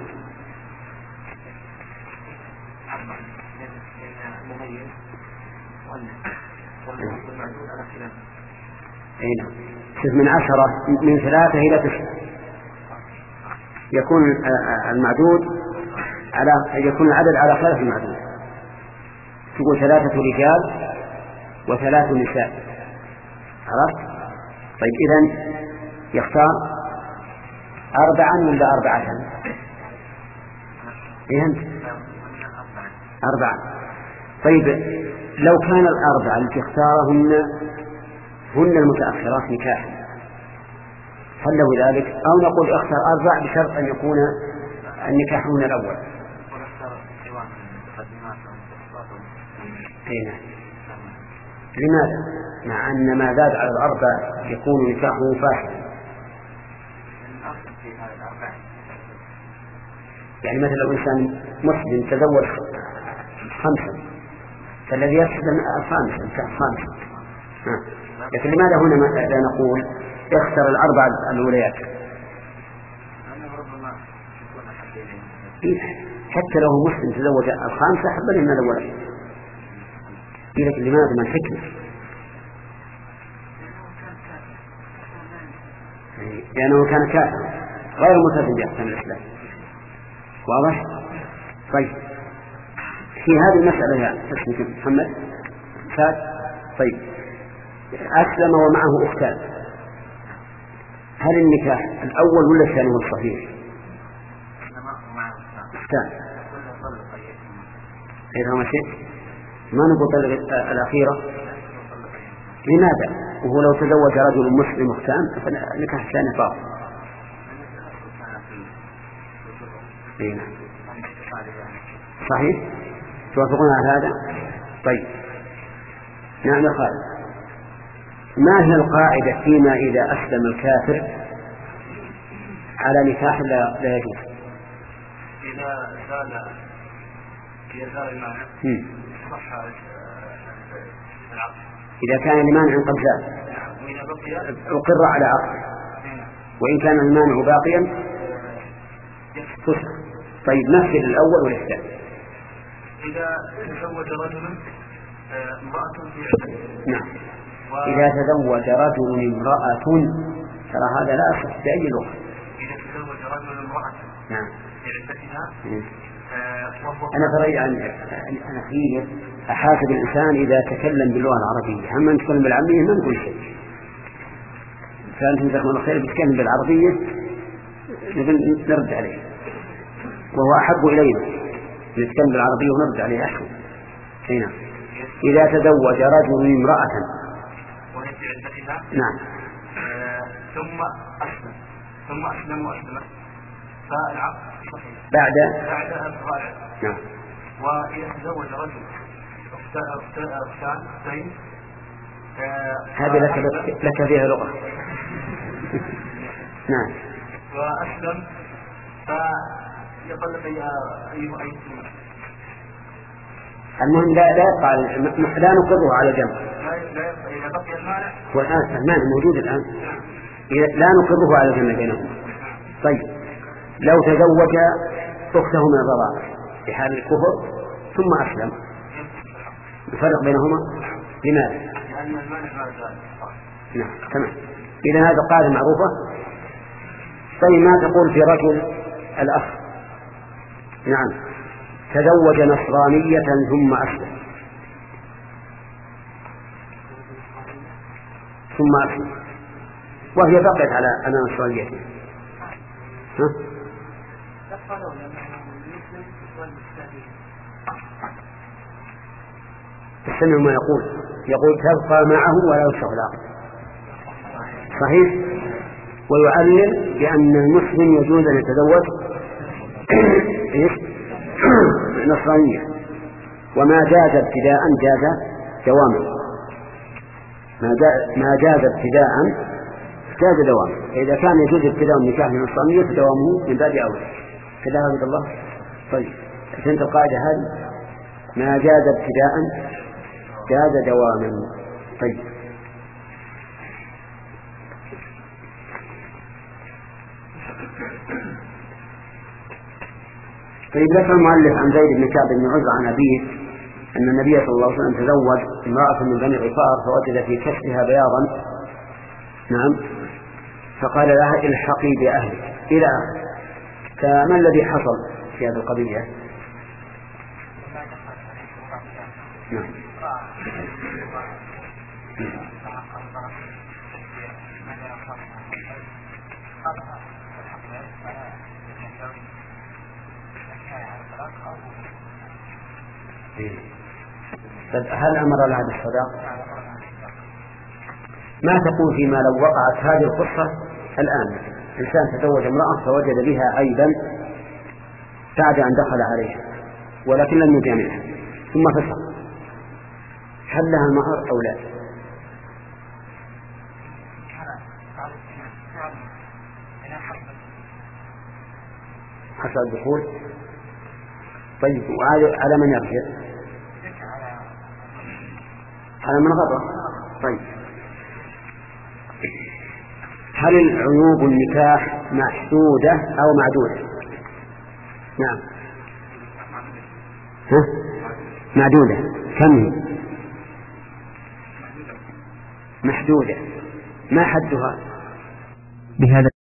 أين من عشرة من ثلاثة إلى تسعة يكون المعدود على يكون العدد على خلاف المعدود. تقول ثلاثة رجال وثلاث نساء. عرفت؟ طيب إذن يختار أربعا ولا أربعة؟ إذن أربعة. طيب لو كان الأربعة التي اختارهن هن المتأخرات نكاحا هل له ذلك؟ أو نقول اختار أربع بشرط أن يكون النكاح هنا الأول. هنا. لماذا؟ مع أن ما زاد على الأربع يكون نكاحه فاسدا. يعني مثلا لو إنسان مسلم تزوج خمسا فالذي يسلم خامسا خامسا. لكن لماذا هنا لا نقول اختر الأربع الأوليات؟ حتى لو مسلم تزوج الخامسة حبا من الأولى. لكن لماذا؟ ما الحكمة؟ لأنه كان كافرا غير ملتزم بأحكام الإسلام. واضح؟ طيب في هذه المسألة يا اسمك محمد شاد. طيب أسلم ومعه أختان هل النكاح الأول ولا الثاني هو الصحيح؟ أختان غير ما شيء ما نقول الأخيرة. لماذا؟ وهو لو تزوج رجل مسلم أختان فالنكاح الثاني باطل. صحيح؟ توافقون على هذا؟ طيب نعم يا خالد. ما هي القاعدة فيما إذا أسلم الكافر على نكاح لا, لا يجوز؟ إذا زال إذا زال المانع صح العقد. إذا كان المانع قد زال أقر على عقد، وإن كان المانع باقيا فسخ. طيب مثل الأول والثاني. إذا تزوج رجل امرأة في عدة. نعم. إذا تزوج رجل امرأة ترى هذا لا أصح بأي لغة. إذا تزوج رجل امرأة نعم في عدتها. أنا ترى أنا فيه أحاسب الإنسان إذا تكلم باللغة العربية. هم نتكلم بالعامية ما نقول شيء. فأنتم جزاكم الله خير بتكلم بالعربية نرد عليه، وهو أحب إلينا نتكلم بالعربية ونرد عليه أحسن. هنا إذا تزوج رجل امرأة وهي في عدتها. نعم. آه ثم أسلم ثم أسلم وأسلم فالعقد صحيح بعد بعد الرابع. نعم. وإذا تزوج رجل أختان أختين هذه لك لك فيها لغة. نعم. وأسلم فيقول لك أيها أي المهم لا لا يبقى لا نقره على جنب. لا يبقى إذا بقي المانع. والآن المانع موجود الآن. لا نقره على جنب بينهم. طيب لو تزوج أخته من الرضاعة في حال الكفر ثم أسلم الفرق بينهما لماذا؟ لأن المانع ما زال. نعم تمام. إذا هذا قاعدة معروفة. طيب ما تقول في رجل الأخ نعم تزوج نصرانية ثم أسلم ثم أسلم وهي بقيت على أنا نصرانيته ها؟ استمعوا ما يقول يقول تبقى معه ولا يفسخ العقد. صحيح. ويعلل بأن المسلم يجوز أن يتزوج نصرانية وما جاز ابتداء جاز دواما. ما جاز ابتداء جاز دوام. إذا كان يجوز ابتداء النكاح من النصرانية فدوامه من باب أولى. كذا عبد الله. طيب فهمت القاعدة هذه؟ ما جاز ابتداء جاز دواما. طيب طيب ذكر المؤلف عن زيد بن كعب بن عزرة عن أبيه أن النبي صلى الله عليه وسلم تزوج امرأة من بني غفار فوجد في كشفها بياضا. نعم. فقال لها الحقي بأهلك إلى آخره. فما الذي حصل في هذه القضية؟ نعم. هل أمر لها بالصداق؟ ما تقول فيما لو وقعت هذه القصة الآن؟ إنسان تزوج امرأة فوجد بها عيبا بعد أن دخل عليها ولكن لم يجامعها ثم فسق، هل لها مهر أو لا؟ حصل الدخول. طيب وعلى من يرجع؟ على من غضب. طيب هل العيوب النكاح محدودة أو معدودة؟ نعم. ها؟ معدودة. كم هي؟ محدودة. ما حدها؟ بهذا